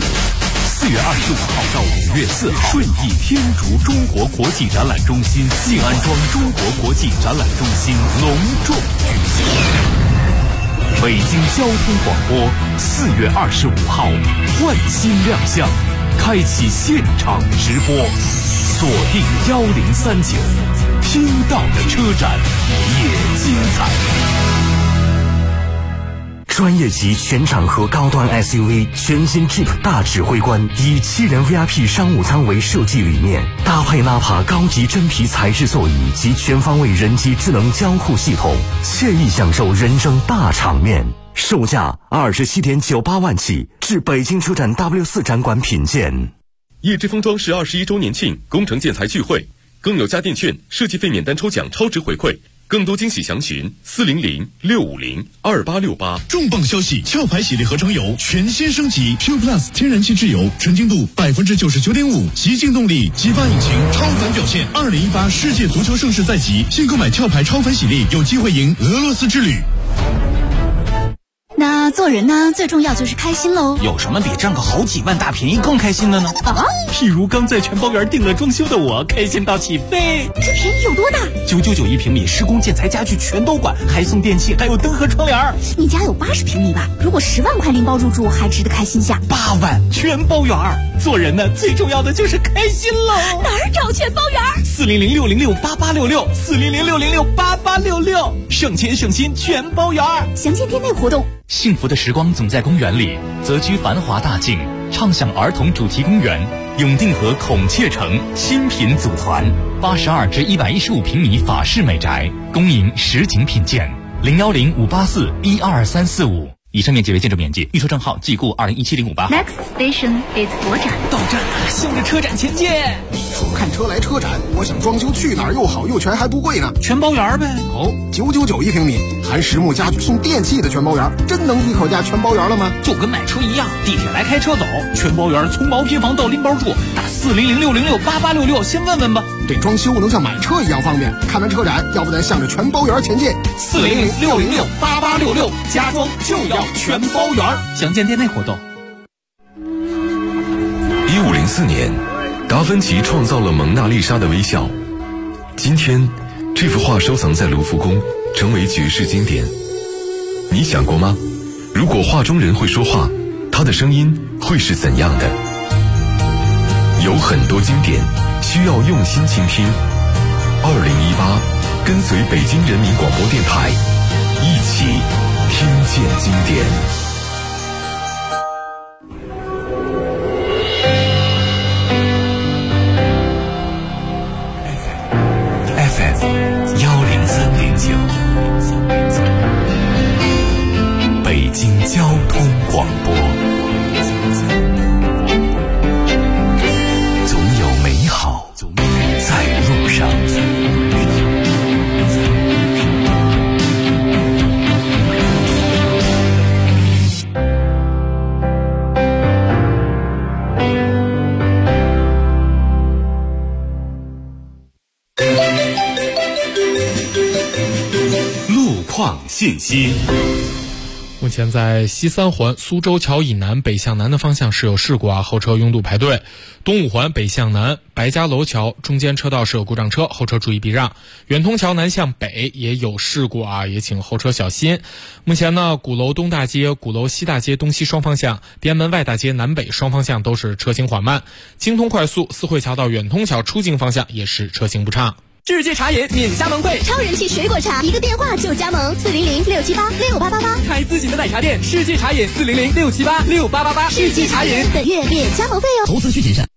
，4月25号到5月4号，顺义天竺中国国际展览中心、静安庄中国国际展览中心隆重举行。北京交通广播4月25号换新亮相，开启现场直播，锁定1039，听到的车展也精彩。 专业级全场合高端 SUV 全新 Jeep 大指挥官，以7人 VIP 商务舱为设计理念，搭配纳帕高级真皮材质座椅及全方位人机智能交互系统，惬意享受人生大场面。售价27.98万起，至北京车展 W4 展馆品鉴。 叶之峰装饰21周年庆工程建材聚会，更有家电券、设计费免单抽奖超值回馈。更多惊喜详询400-650-2868。 重磅消息！壳牌洗涤合成油全新升级 ，Q Plus 天然气质油，纯净度99.5%，极净动力，激发引擎，超凡表现。2018世界足球盛世在即，新购买壳牌超凡洗涤，有机会赢俄罗斯之旅。 那做人呢，最重要就是开心喽。 有什么比挣个好几万大便宜更开心的呢？譬如刚在全包园订了装修的我，开心到起飞。 这便宜有多大 ？999一平米，施工建材家具全都管，还送电器，还有灯和窗帘。 你家有80平米吧？如果10万块拎包入住，还值得开心下。 8万全包园，做人呢，最重要的就是开心喽。 哪儿找全包园 ？400-606-8866，400-606-8866，省钱省心全包园。 详见店内活动。 幸福的时光总在公园里，择居繁华大境，畅享儿童主题公园，永定河孔雀城新品组团，82至115平米法式美宅，恭迎实景品鉴，010-584-12345。以上面积为建筑面积，预售证号即故2017-058。 Next station is 国展。 到站了，向着车展前进。 说看车来车展，我想装修去哪儿又好又全还不贵呢？ 全包园呗。 哦，999一平米，含实木家具送电器的全包园，真能一口价全包园了吗？ 就跟买车一样，地铁来开车走，全包园从毛坯房到拎包住，打400-606-8866，先问问吧。 这装修能像买车一样方便。看完车展，要不咱向着全包园前进。 400-606-8866，家装就要全包园。详见店内活动。 1504年，达芬奇创造了蒙娜丽莎的微笑。今天，这幅画收藏在卢浮宫，成为绝世经典。你想过吗？如果画中人会说话，他的声音会是怎样的？有很多经典需要用心倾听。2018，跟随北京人民广播电台，一起听见经典。 北京交通广播，总有美好在路上。 路况信息。 目前在西三环苏州桥以南北向南的方向是有事故啊，后车拥堵排队。东五环北向南白家楼桥中间车道是有故障车，后车注意避让。远通桥南向北也有事故啊，也请后车小心。目前呢，鼓楼东大街、鼓楼西大街东西双方向、天安门外大街南北双方向都是车行缓慢。京通快速四惠桥到远通桥出境方向也是车行不畅。 世界茶饮免加盟会， 超人气水果茶，一个电话就加盟，400-678-6888。 开自己的奶茶店，世界茶饮400-678-6888。 世界茶饮本月免加盟费哦。 投资需谨慎。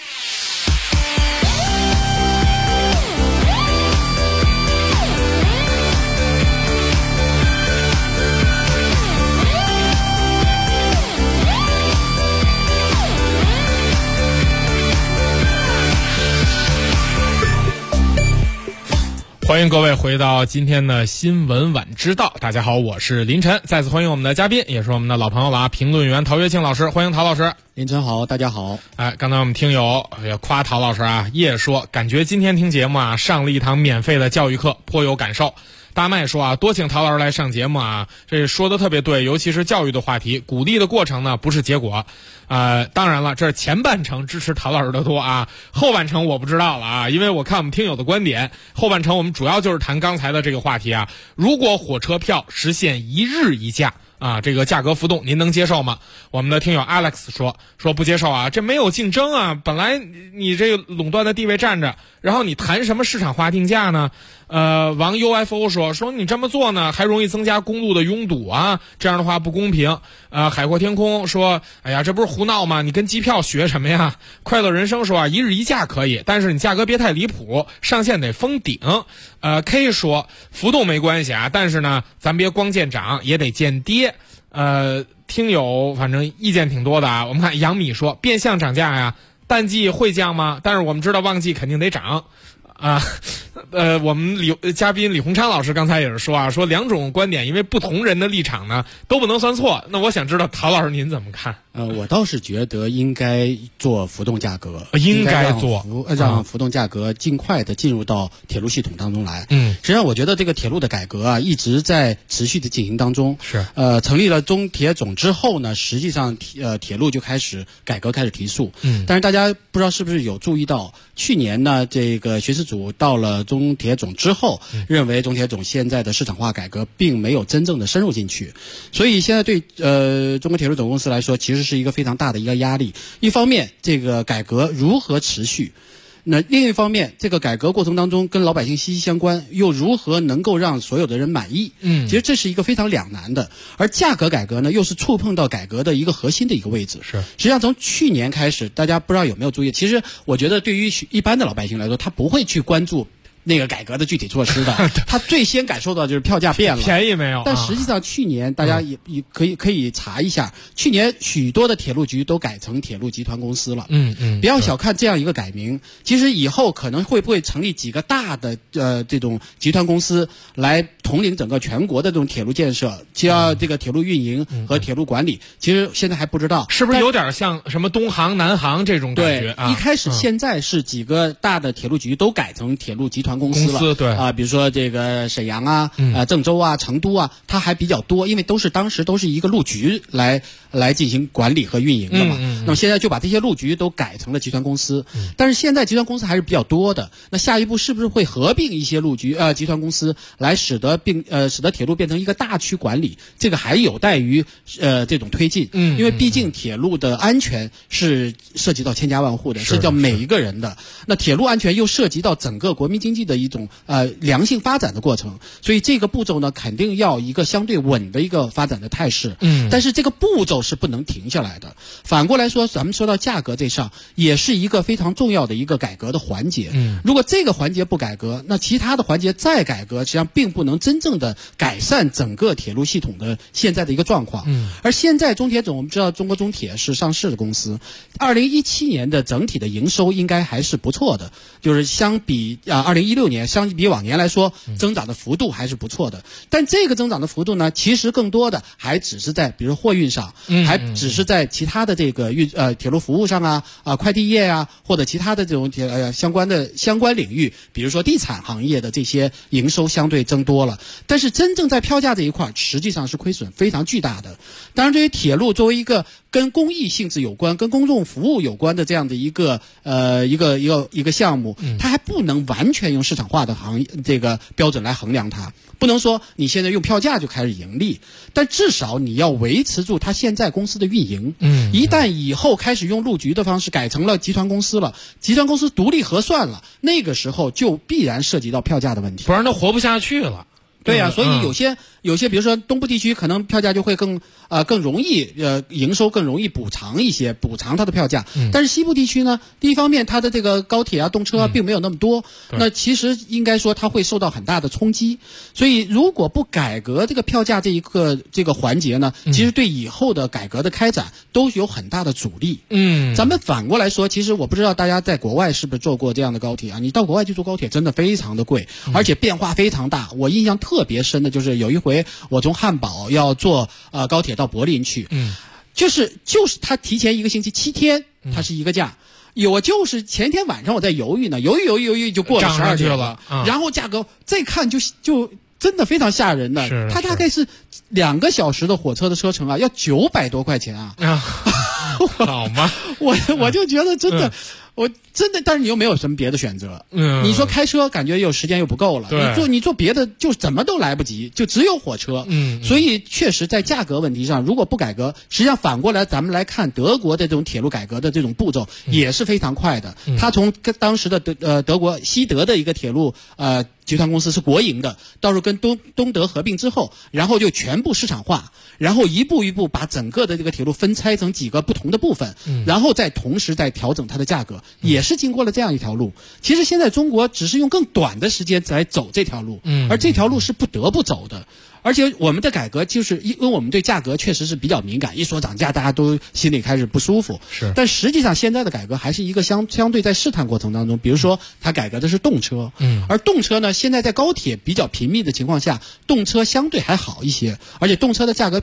欢迎各位回到今天的新闻晚知道。大家好，我是林晨，再次欢迎我们的嘉宾，也是我们的老朋友了啊，评论员陶跃庆老师，欢迎陶老师。 林晨好，大家好。 刚才我们听友也夸陶老师啊，叶说感觉今天听节目啊，上了一堂免费的教育课，颇有感受。大麦说啊，多请陶老师来上节目啊，这说的特别对，尤其是教育的话题，鼓励的过程呢不是结果。当然了，这是前半程支持陶老师的多啊，后半程我不知道了啊，因为我看我们听友的观点，后半程我们主要就是谈刚才的这个话题啊，如果火车票实现一日一价啊，这个价格浮动您能接受吗？我们的听友 Alex 说不接受啊，这没有竞争啊，本来你这个垄断的地位站着，然后你谈什么市场化定价呢？王 UFO 说你这么做呢，还容易增加公路的拥堵啊，这样的话不公平。海阔天空说，哎呀，这不是胡闹吗？你跟机票学什么呀？快乐人生说啊，一日一价可以，但是你价格别太离谱，上限得封顶。K 说浮动没关系啊，但是呢，咱别光见涨，也得见跌。听友反正意见挺多的啊。我们看杨米说变相涨价呀，淡季会降吗？但是我们知道旺季肯定得涨。我们嘉宾李洪昌老师刚才也是说啊，说两种观点，因为不同人的立场呢都不能算错。那我想知道陶老师您怎么看？ 我倒是觉得应该做浮动价格， 应该做让浮动价格尽快的进入到铁路系统当中来。实际上我觉得这个铁路的改革啊，一直在持续的进行当中。 是成立了中铁总之后呢，实际上铁路就开始改革，开始提速。但是大家不知道是不是有注意到，去年呢，这个学士组到了中铁总之后，认为中铁总现在的市场化改革并没有真正的深入进去，所以现在对中国铁路总公司来说，其实是一个非常大的一个压力。一方面，这个改革如何持续？那另一方面，这个改革过程当中跟老百姓息息相关，又如何能够让所有的人满意？其实这是一个非常两难的。而价格改革呢，又是触碰到改革的一个核心的一个位置。 是， 实际上从去年开始，大家不知道有没有注意？其实我觉得对于一般的老百姓来说，他不会去关注那个改革的具体措施的，他最先感受到就是票价变了， 便宜没有？ 但实际上去年大家也可以查一下，去年许多的铁路局都改成铁路集团公司了。不要小看这样一个改名，其实以后可能会不会成立几个大的这种集团公司来统领整个全国的这种铁路建设，叫这个铁路运营和铁路管理，其实现在还不知道是不是有点像什么东航、南航这种感觉啊？ 一开始现在是几个大的铁路局都改成铁路集团公司了， 对比如说这个沈阳啊、郑州啊、成都啊，它还比较多，因为当时都是一个路局来进行管理和运营的嘛。那么现在就把这些路局都改成了集团公司，但是现在集团公司还是比较多的。那下一步是不是会合并一些路局集团公司，来使得铁路变成一个大区管理？这个还有待于这种推进。因为毕竟铁路的安全是涉及到千家万户的，涉及到每一个人的。那铁路安全又涉及到整个国民经济的一种良性发展的过程，所以这个步骤呢，肯定要一个相对稳的一个发展的态势。但是这个步骤是不能停下来的。反过来说，咱们说到价格这上，也是一个非常重要的一个改革的环节。如果这个环节不改革，那其他的环节再改革，实际上并不能真正的改善整个铁路系统的现在的一个状况。而现在中铁总，我们知道中国中铁是上市的公司，2017年的整体的营收应该还是不错的，就是相比2016年相比往年来说，增长的幅度还是不错的。但这个增长的幅度呢，其实更多的还只是在比如货运上，还只是在其他的这个铁路服务上快递业啊，或者其他的这种相关领域，比如说地产行业的这些营收相对增多了。但是真正在票价这一块，实际上是亏损非常巨大的。当然，这些铁路作为一个跟公益性质有关、跟公众服务有关的这样的一个项目，它还不能完全用市场化的这个标准来衡量它。不能说你现在用票价就开始盈利，但至少你要维持住它现在公司的运营。一旦以后开始用路局的方式改成了集团公司了，集团公司独立核算了，那个时候就必然涉及到票价的问题， 不然它活不下去了。 对呀，所以有些比如说东部地区可能票价就会更容易营收更容易补偿它的票价。但是西部地区呢，第一方面它的这个高铁动车并没有那么多，那其实应该说它会受到很大的冲击。所以如果不改革这个票价这个环节呢，其实对以后的改革的开展都有很大的阻力。咱们反过来说，其实我不知道大家在国外是不是坐过这样的高铁啊？你到国外去坐高铁真的非常的贵，而且变化非常大。我印象特别深的就是有一回我从汉堡要坐高铁到柏林去，就是他提前1个星期7天，它是一个价。我就是前天晚上我在犹豫呢，犹豫就过了12点了，然后价格再看就真的非常吓人的，它大概是2个小时的火车的车程要900多块钱啊！ 好吗？ 我就觉得真的。我真的，但是你又没有什么别的选择。你说开车感觉时间又不够了，你做别的就怎么都来不及，就只有火车。所以确实在价格问题上，如果不改革，实际上反过来咱们来看德国的这种铁路改革的这种步骤也是非常快的。他从当时的德国西德的一个铁路集团公司是国营的，到时候跟东德合并之后，然后就全部市场化，然后一步一步把整个的这个铁路分拆成几个不同的部分，然后再同时再调整它的价格，也是经过了这样一条路。其实现在中国只是用更短的时间来走这条路，而这条路是不得不走的。而且我们的改革就是因为我们对价格确实是比较敏感，一说涨价大家都心里开始不舒服。但实际上现在的改革还是一个相对在试探过程当中，比如说它改革的是动车，而动车呢现在在高铁比较频密的情况下，动车相对还好一些，而且动车的价格票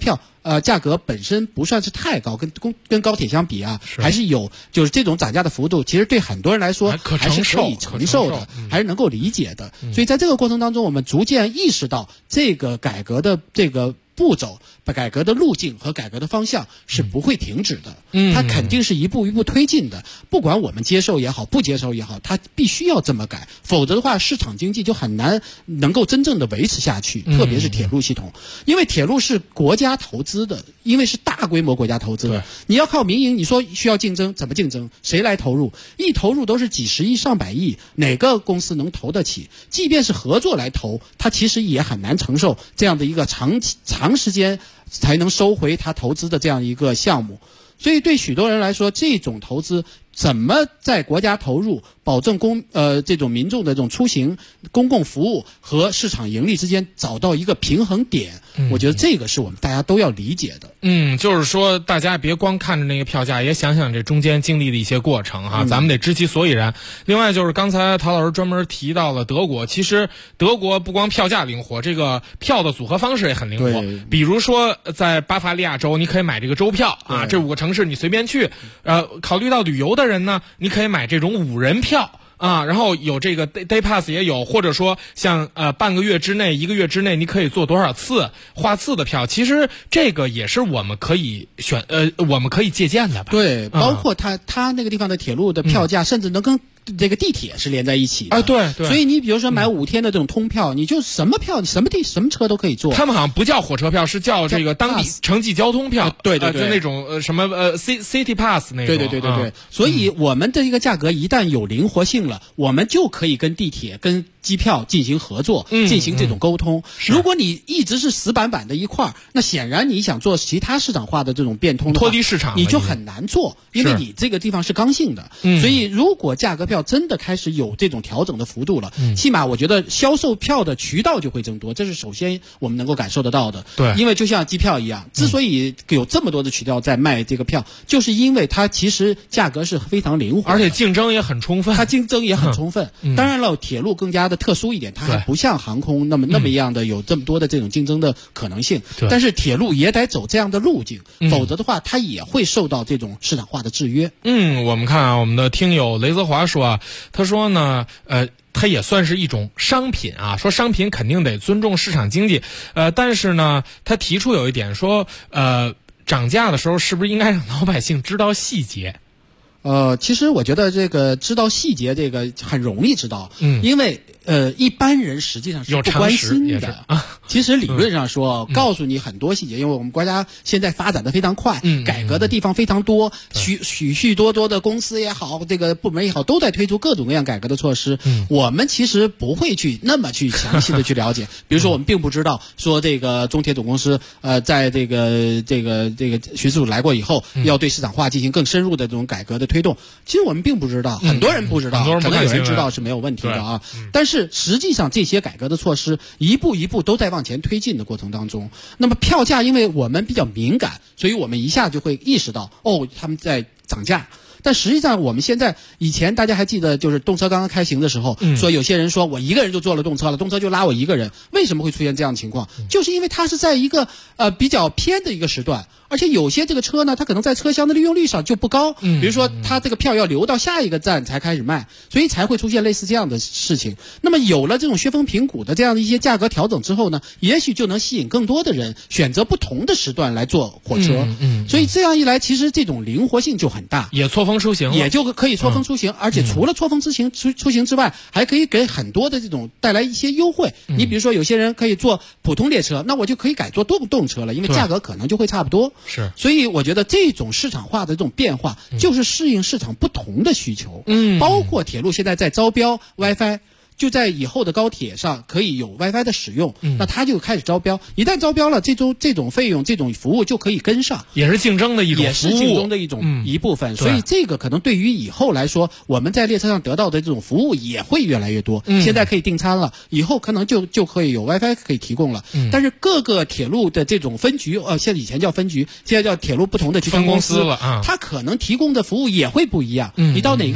价格本身不算是太高，跟高铁相比啊，还是有就是这种涨价的幅度，其实对很多人来说还是可以承受的，还是能够理解的。所以在这个过程当中，我们逐渐意识到这个改革的这个步骤、改革的路径和改革的方向是不会停止的，它肯定是一步一步推进的。不管我们接受也好，不接受也好，它必须要这么改，否则的话，市场经济就很难能够真正的维持下去。特别是铁路系统，因为铁路是国家投资的，因为是大规模国家投资的，你要靠民营，你说需要竞争，怎么竞争？谁来投入？一投入都是几十亿、上百亿，哪个公司能投得起？即便是合作来投，它其实也很难承受这样的一个长时间才能收回他投资的这样一个项目。所以对许多人来说，这种投资怎么在国家投入、保证这种民众的这种出行、公共服务和市场盈利之间找到一个平衡点，我觉得这个是我们大家都要理解的。 就是说大家别光看着那个票价，也想想这中间经历的一些过程哈，咱们得知其所以然。另外就是刚才陶老师专门提到了德国，其实德国不光票价灵活，这个票的组合方式也很灵活。比如说在巴伐利亚州，你可以买这个州票啊，这5个城市你随便去。考虑到旅游的人呢，你可以买这种5人票啊，然后有这个 day pass 也有，或者说像半个月之内、1个月之内，你可以做多少次画次的票。其实这个也是我们可以我们可以借鉴的吧？对， 包括它那个地方的铁路的票价，甚至能跟这个地铁是连在一起的对， 所以你比如说买5天的这种通票，你就什么票，你什么车都可以坐。 他们好像不叫火车票，是叫这个当地城际交通票。 对， 就那种什么city pass 那种。 对。所以我们的一个价格一旦有灵活性了，我们就可以跟地铁、跟机票进行合作，进行这种沟通。如果你一直是死板板的一块，那显然你想做其他市场化的这种变通的话， 脱离市场你就很难做，因为你这个地方是刚性的。所以如果价格票真的开始有这种调整的幅度了，起码我觉得销售票的渠道就会增多，这是首先我们能够感受得到的。 对， 因为就像机票一样，之所以有这么多的渠道在卖这个票，就是因为它其实价格是非常灵活的， 而且竞争也很充分。 当然了，铁路更加的特殊一点，它还不像航空那么样的有这么多的这种竞争的可能性。但是铁路也得走这样的路径，否则的话，它也会受到这种市场化的制约。 我们看啊，我们的听友雷泽华说啊，他说呢，它也算是一种商品啊，说商品肯定得尊重市场经济，但是呢，他提出有一点说，涨价的时候是不是应该让老百姓知道细节？ 其实我觉得这个知道细节这个很容易知道，因为一般人实际上是不关心的。其实理论上说，告诉你很多细节，因为我们国家现在发展的非常快，改革的地方非常多，许多的公司也好，这个部门也好，都在推出各种各样改革的措施。我们其实不会那么详细的去了解。比如说，我们并不知道说这个中铁总公司在这个巡视组来过以后，要对市场化进行更深入的这种改革的推动。其实我们并不知道，很多人不知道，可能有人知道是没有问题的啊。但是实际上这些改革的措施一步一步都在往前推进的过程当中。那么票价，因为我们比较敏感，所以我们一下就会意识到，他们在涨价。但实际上我们现在，以前大家还记得，就是动车刚刚开行的时候，说有些人说我一个人就坐了动车了，动车就拉我一个人。为什么会出现这样的情况？就是因为它是在一个比较偏的一个时段，而且有些这个车呢，它可能在车厢的利用率上就不高，比如说它这个票要留到下一个站才开始卖，所以才会出现类似这样的事情。那么有了这种薛峰平谷的这样的一些价格调整之后呢，也许就能吸引更多的人选择不同的时段来坐火车。所以这样一来，其实这种灵活性就很大， 也错峰出行了， 也就可以错峰出行，而且除了错峰出行之外，还可以给很多的这种带来一些优惠。你比如说有些人可以坐普通列车，那我就可以改坐动车了，因为价格可能就会差不多。 是， 所以我觉得这种市场化的这种变化，就是适应市场不同的需求。包括铁路现在在招标 WiFi。就在以后的高铁上可以有 WiFi 的使用，那它就开始招标。一旦招标了，这种费用、这种服务就可以跟上， 也是竞争的一种服务， 也是竞争的一部分。所以这个可能对于以后来说，我们在列车上得到的这种服务也会越来越多。现在可以订餐了，以后可能就可以有 WiFi 可以提供了。但是各个铁路的这种分局，现在以前叫分局，现在叫铁路不同的集团公司了啊， 它可能提供的服务也会不一样。你到哪个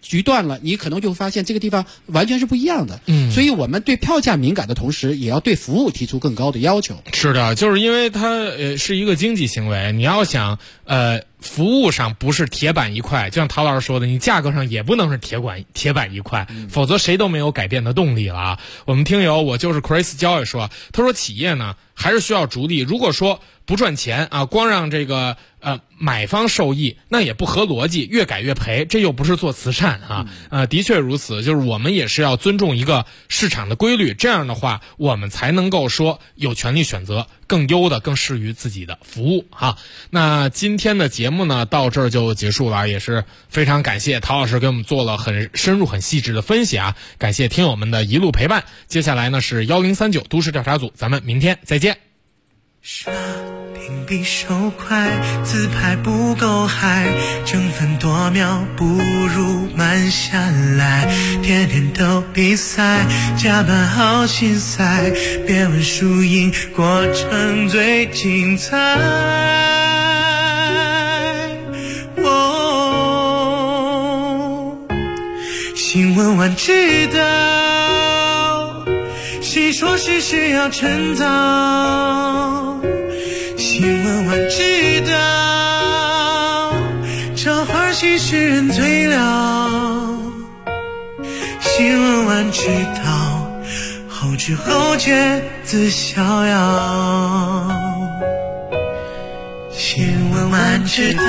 局断了，你可能就发现这个地方完全是不一样的。所以我们对票价敏感的同时，也要对服务提出更高的要求。 是的，就是因为它是一个经济行为，你要想服务上不是铁板一块，就像陶老师说的，你价格上也不能是铁板一块，否则谁都没有改变的动力了啊。我们听友我就是 Chris 焦也说，他说企业呢还是需要逐利，如果说不赚钱啊，光让这个买方受益，那也不合逻辑，越改越赔，这又不是做慈善啊。的确如此，就是我们也是要尊重一个市场的规律，这样的话我们才能够说有权利选择更优的、更适于自己的服务哈。那今天的节目呢到这儿就结束了，也是非常感谢陶老师给我们做了很深入、很细致的分析啊，感谢听友们的一路陪伴。接下来呢是1039都市调查组，咱们明天再见。 刷屏比手快，自拍不够嗨，争分夺秒不如慢下来，天天都比赛，加班好心塞，别问输赢，过程最精彩。新闻晚知道，谁说事实要趁早，新闻晚知道，这花絮使人醉了，新闻晚知道，后知后觉自逍遥，新闻晚知道。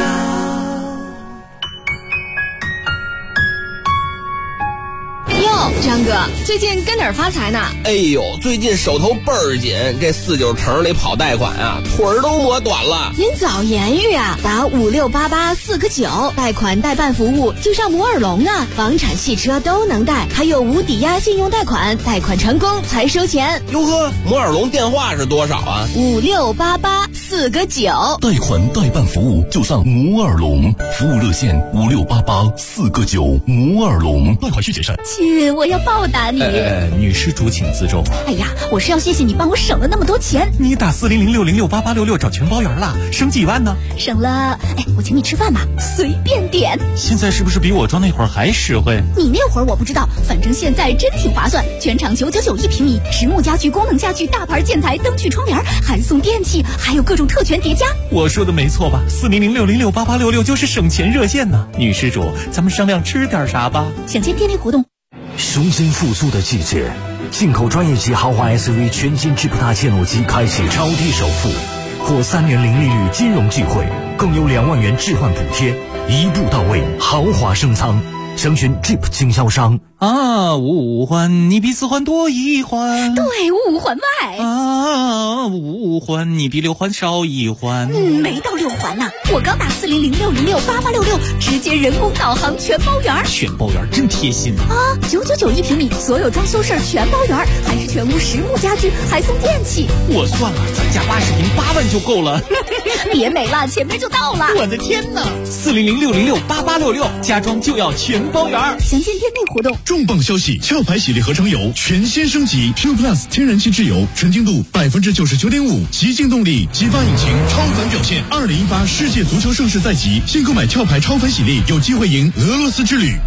张哥，最近跟哪儿发财呢？ 哎呦，最近手头倍儿紧，这49城里跑贷款啊，腿儿都磨短了。 您早言语啊，打5688-4个9，贷款代办服务就上摩尔龙呢，房产、汽车都能贷，还有无抵押信用贷款，贷款成功才收钱。 哟呵，摩尔龙电话是多少啊 ？5688-4个9， 贷款代办服务就上摩尔龙，服务热线5688-4个9，摩尔龙，贷款需谨慎。 亲，我要报答你。 女施主请自重。 哎呀，我是要谢谢你帮我省了那么多钱。 你打400606866找全包圆了，省几万呢？ 省了，我请你吃饭吧，随便点。 现在是不是比我装那会儿还实惠？ 你那会儿我不知道，反正现在真挺划算，全场999一平米，实木家具、功能家具、大牌建材、灯具、窗帘，还送电器，还有各种特权叠加。 我说的没错吧？40060688866就是省钱热线呢。女施主，咱们商量吃点啥吧？ 想见店内活动。 雄心复苏的季节，进口专业级豪华 SUV 全新 Jeep 大切诺基开启超低首付，获3年零利率金融机会，更有2万元置换补贴，一步到位，豪华升舱。详询 Jeep 经销商。 五环你比4环多1环， 对，5环外。 5环你比6环少1环。 没到6环呢，我刚打40060688866，直接人工导航全包圆。 全包圆真贴心啊！999一平米，所有装修事儿全包圆，还是全屋实木家具，还送电器。 我算了，咱家80平8万就够了。 别美了，前面就到了。 我的天哪！40060688866，家装就要全包圆。 详见店内活动。 重磅消息！壳牌洗涤合成油全新升级 ，Q Plus 天然气制油，纯净度99.5%，极净动力，激发引擎，超凡表现。2018世界足球盛世在即，新购买壳牌超凡洗涤，有机会赢俄罗斯之旅。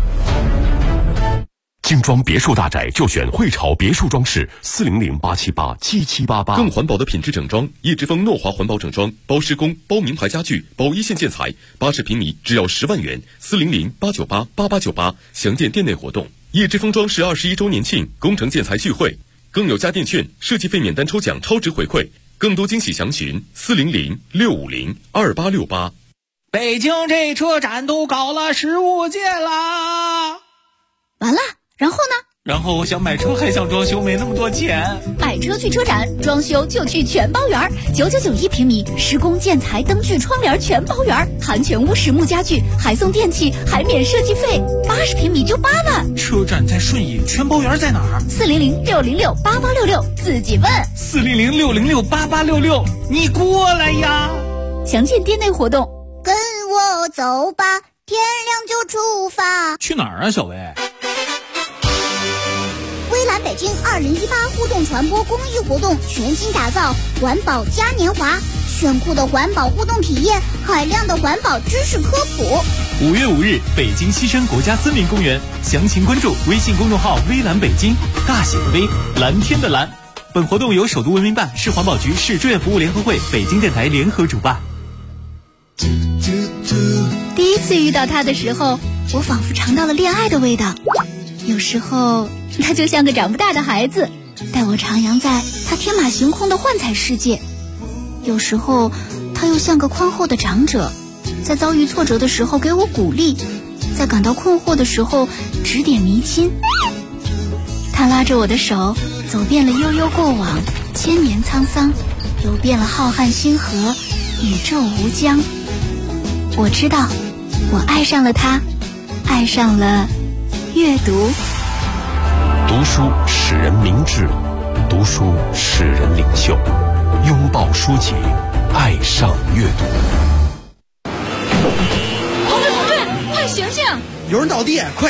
精装别墅大宅就选汇潮别墅装饰，400-878-7788。更环保的品质整装，叶之峰诺华环保整装，包施工、包名牌家具、包一线建材，80平米只要10万元，400-898-8898。详见店内活动。叶之峰装饰21周年庆工程建材聚会，更有家电券、设计费免单抽奖超值回馈，更多惊喜详询400-650-2868。 北京这车展都搞了15届啦， 完了。然后呢？ 然后我想买车还想装修，没那么多钱。 买车去车展，装修就去全包圆，999一平米，施工建材、灯具、窗帘全包圆，含全屋实木家具，还送电器，还免设计费，80平米就8万。 车展在顺义，全包圆在哪儿 ？400-606-8866，自己问。 400-606-8866，你过来呀！ 详见店内活动。 跟我走吧，天亮就出发。 去哪儿啊，小薇？ 微蓝北京2018互动传播公益活动全新打造，环保嘉年华， 炫酷的环保互动体验，海量的环保知识科普。 5月5日，北京西山国家森林公园，详情关注微信公众号微蓝北京，大写的微，蓝天的蓝。本活动由首都文明办、市环保局、市志愿服务联合会、北京电台联合主办。 第一次遇到他的时候，我仿佛尝到了恋爱的味道。有时候他就像个长不大的孩子，带我徜徉在他天马行空的幻彩世界。有时候他又像个宽厚的长者，在遭遇挫折的时候给我鼓励，在感到困惑的时候指点迷津。他拉着我的手，走遍了悠悠过往，千年沧桑，游遍了浩瀚星河，宇宙无疆。我知道，我爱上了他，爱上了阅读。 读书使人明智，读书使人领袖。拥抱书籍，爱上阅读。 红队，快醒醒！ 有人倒地，快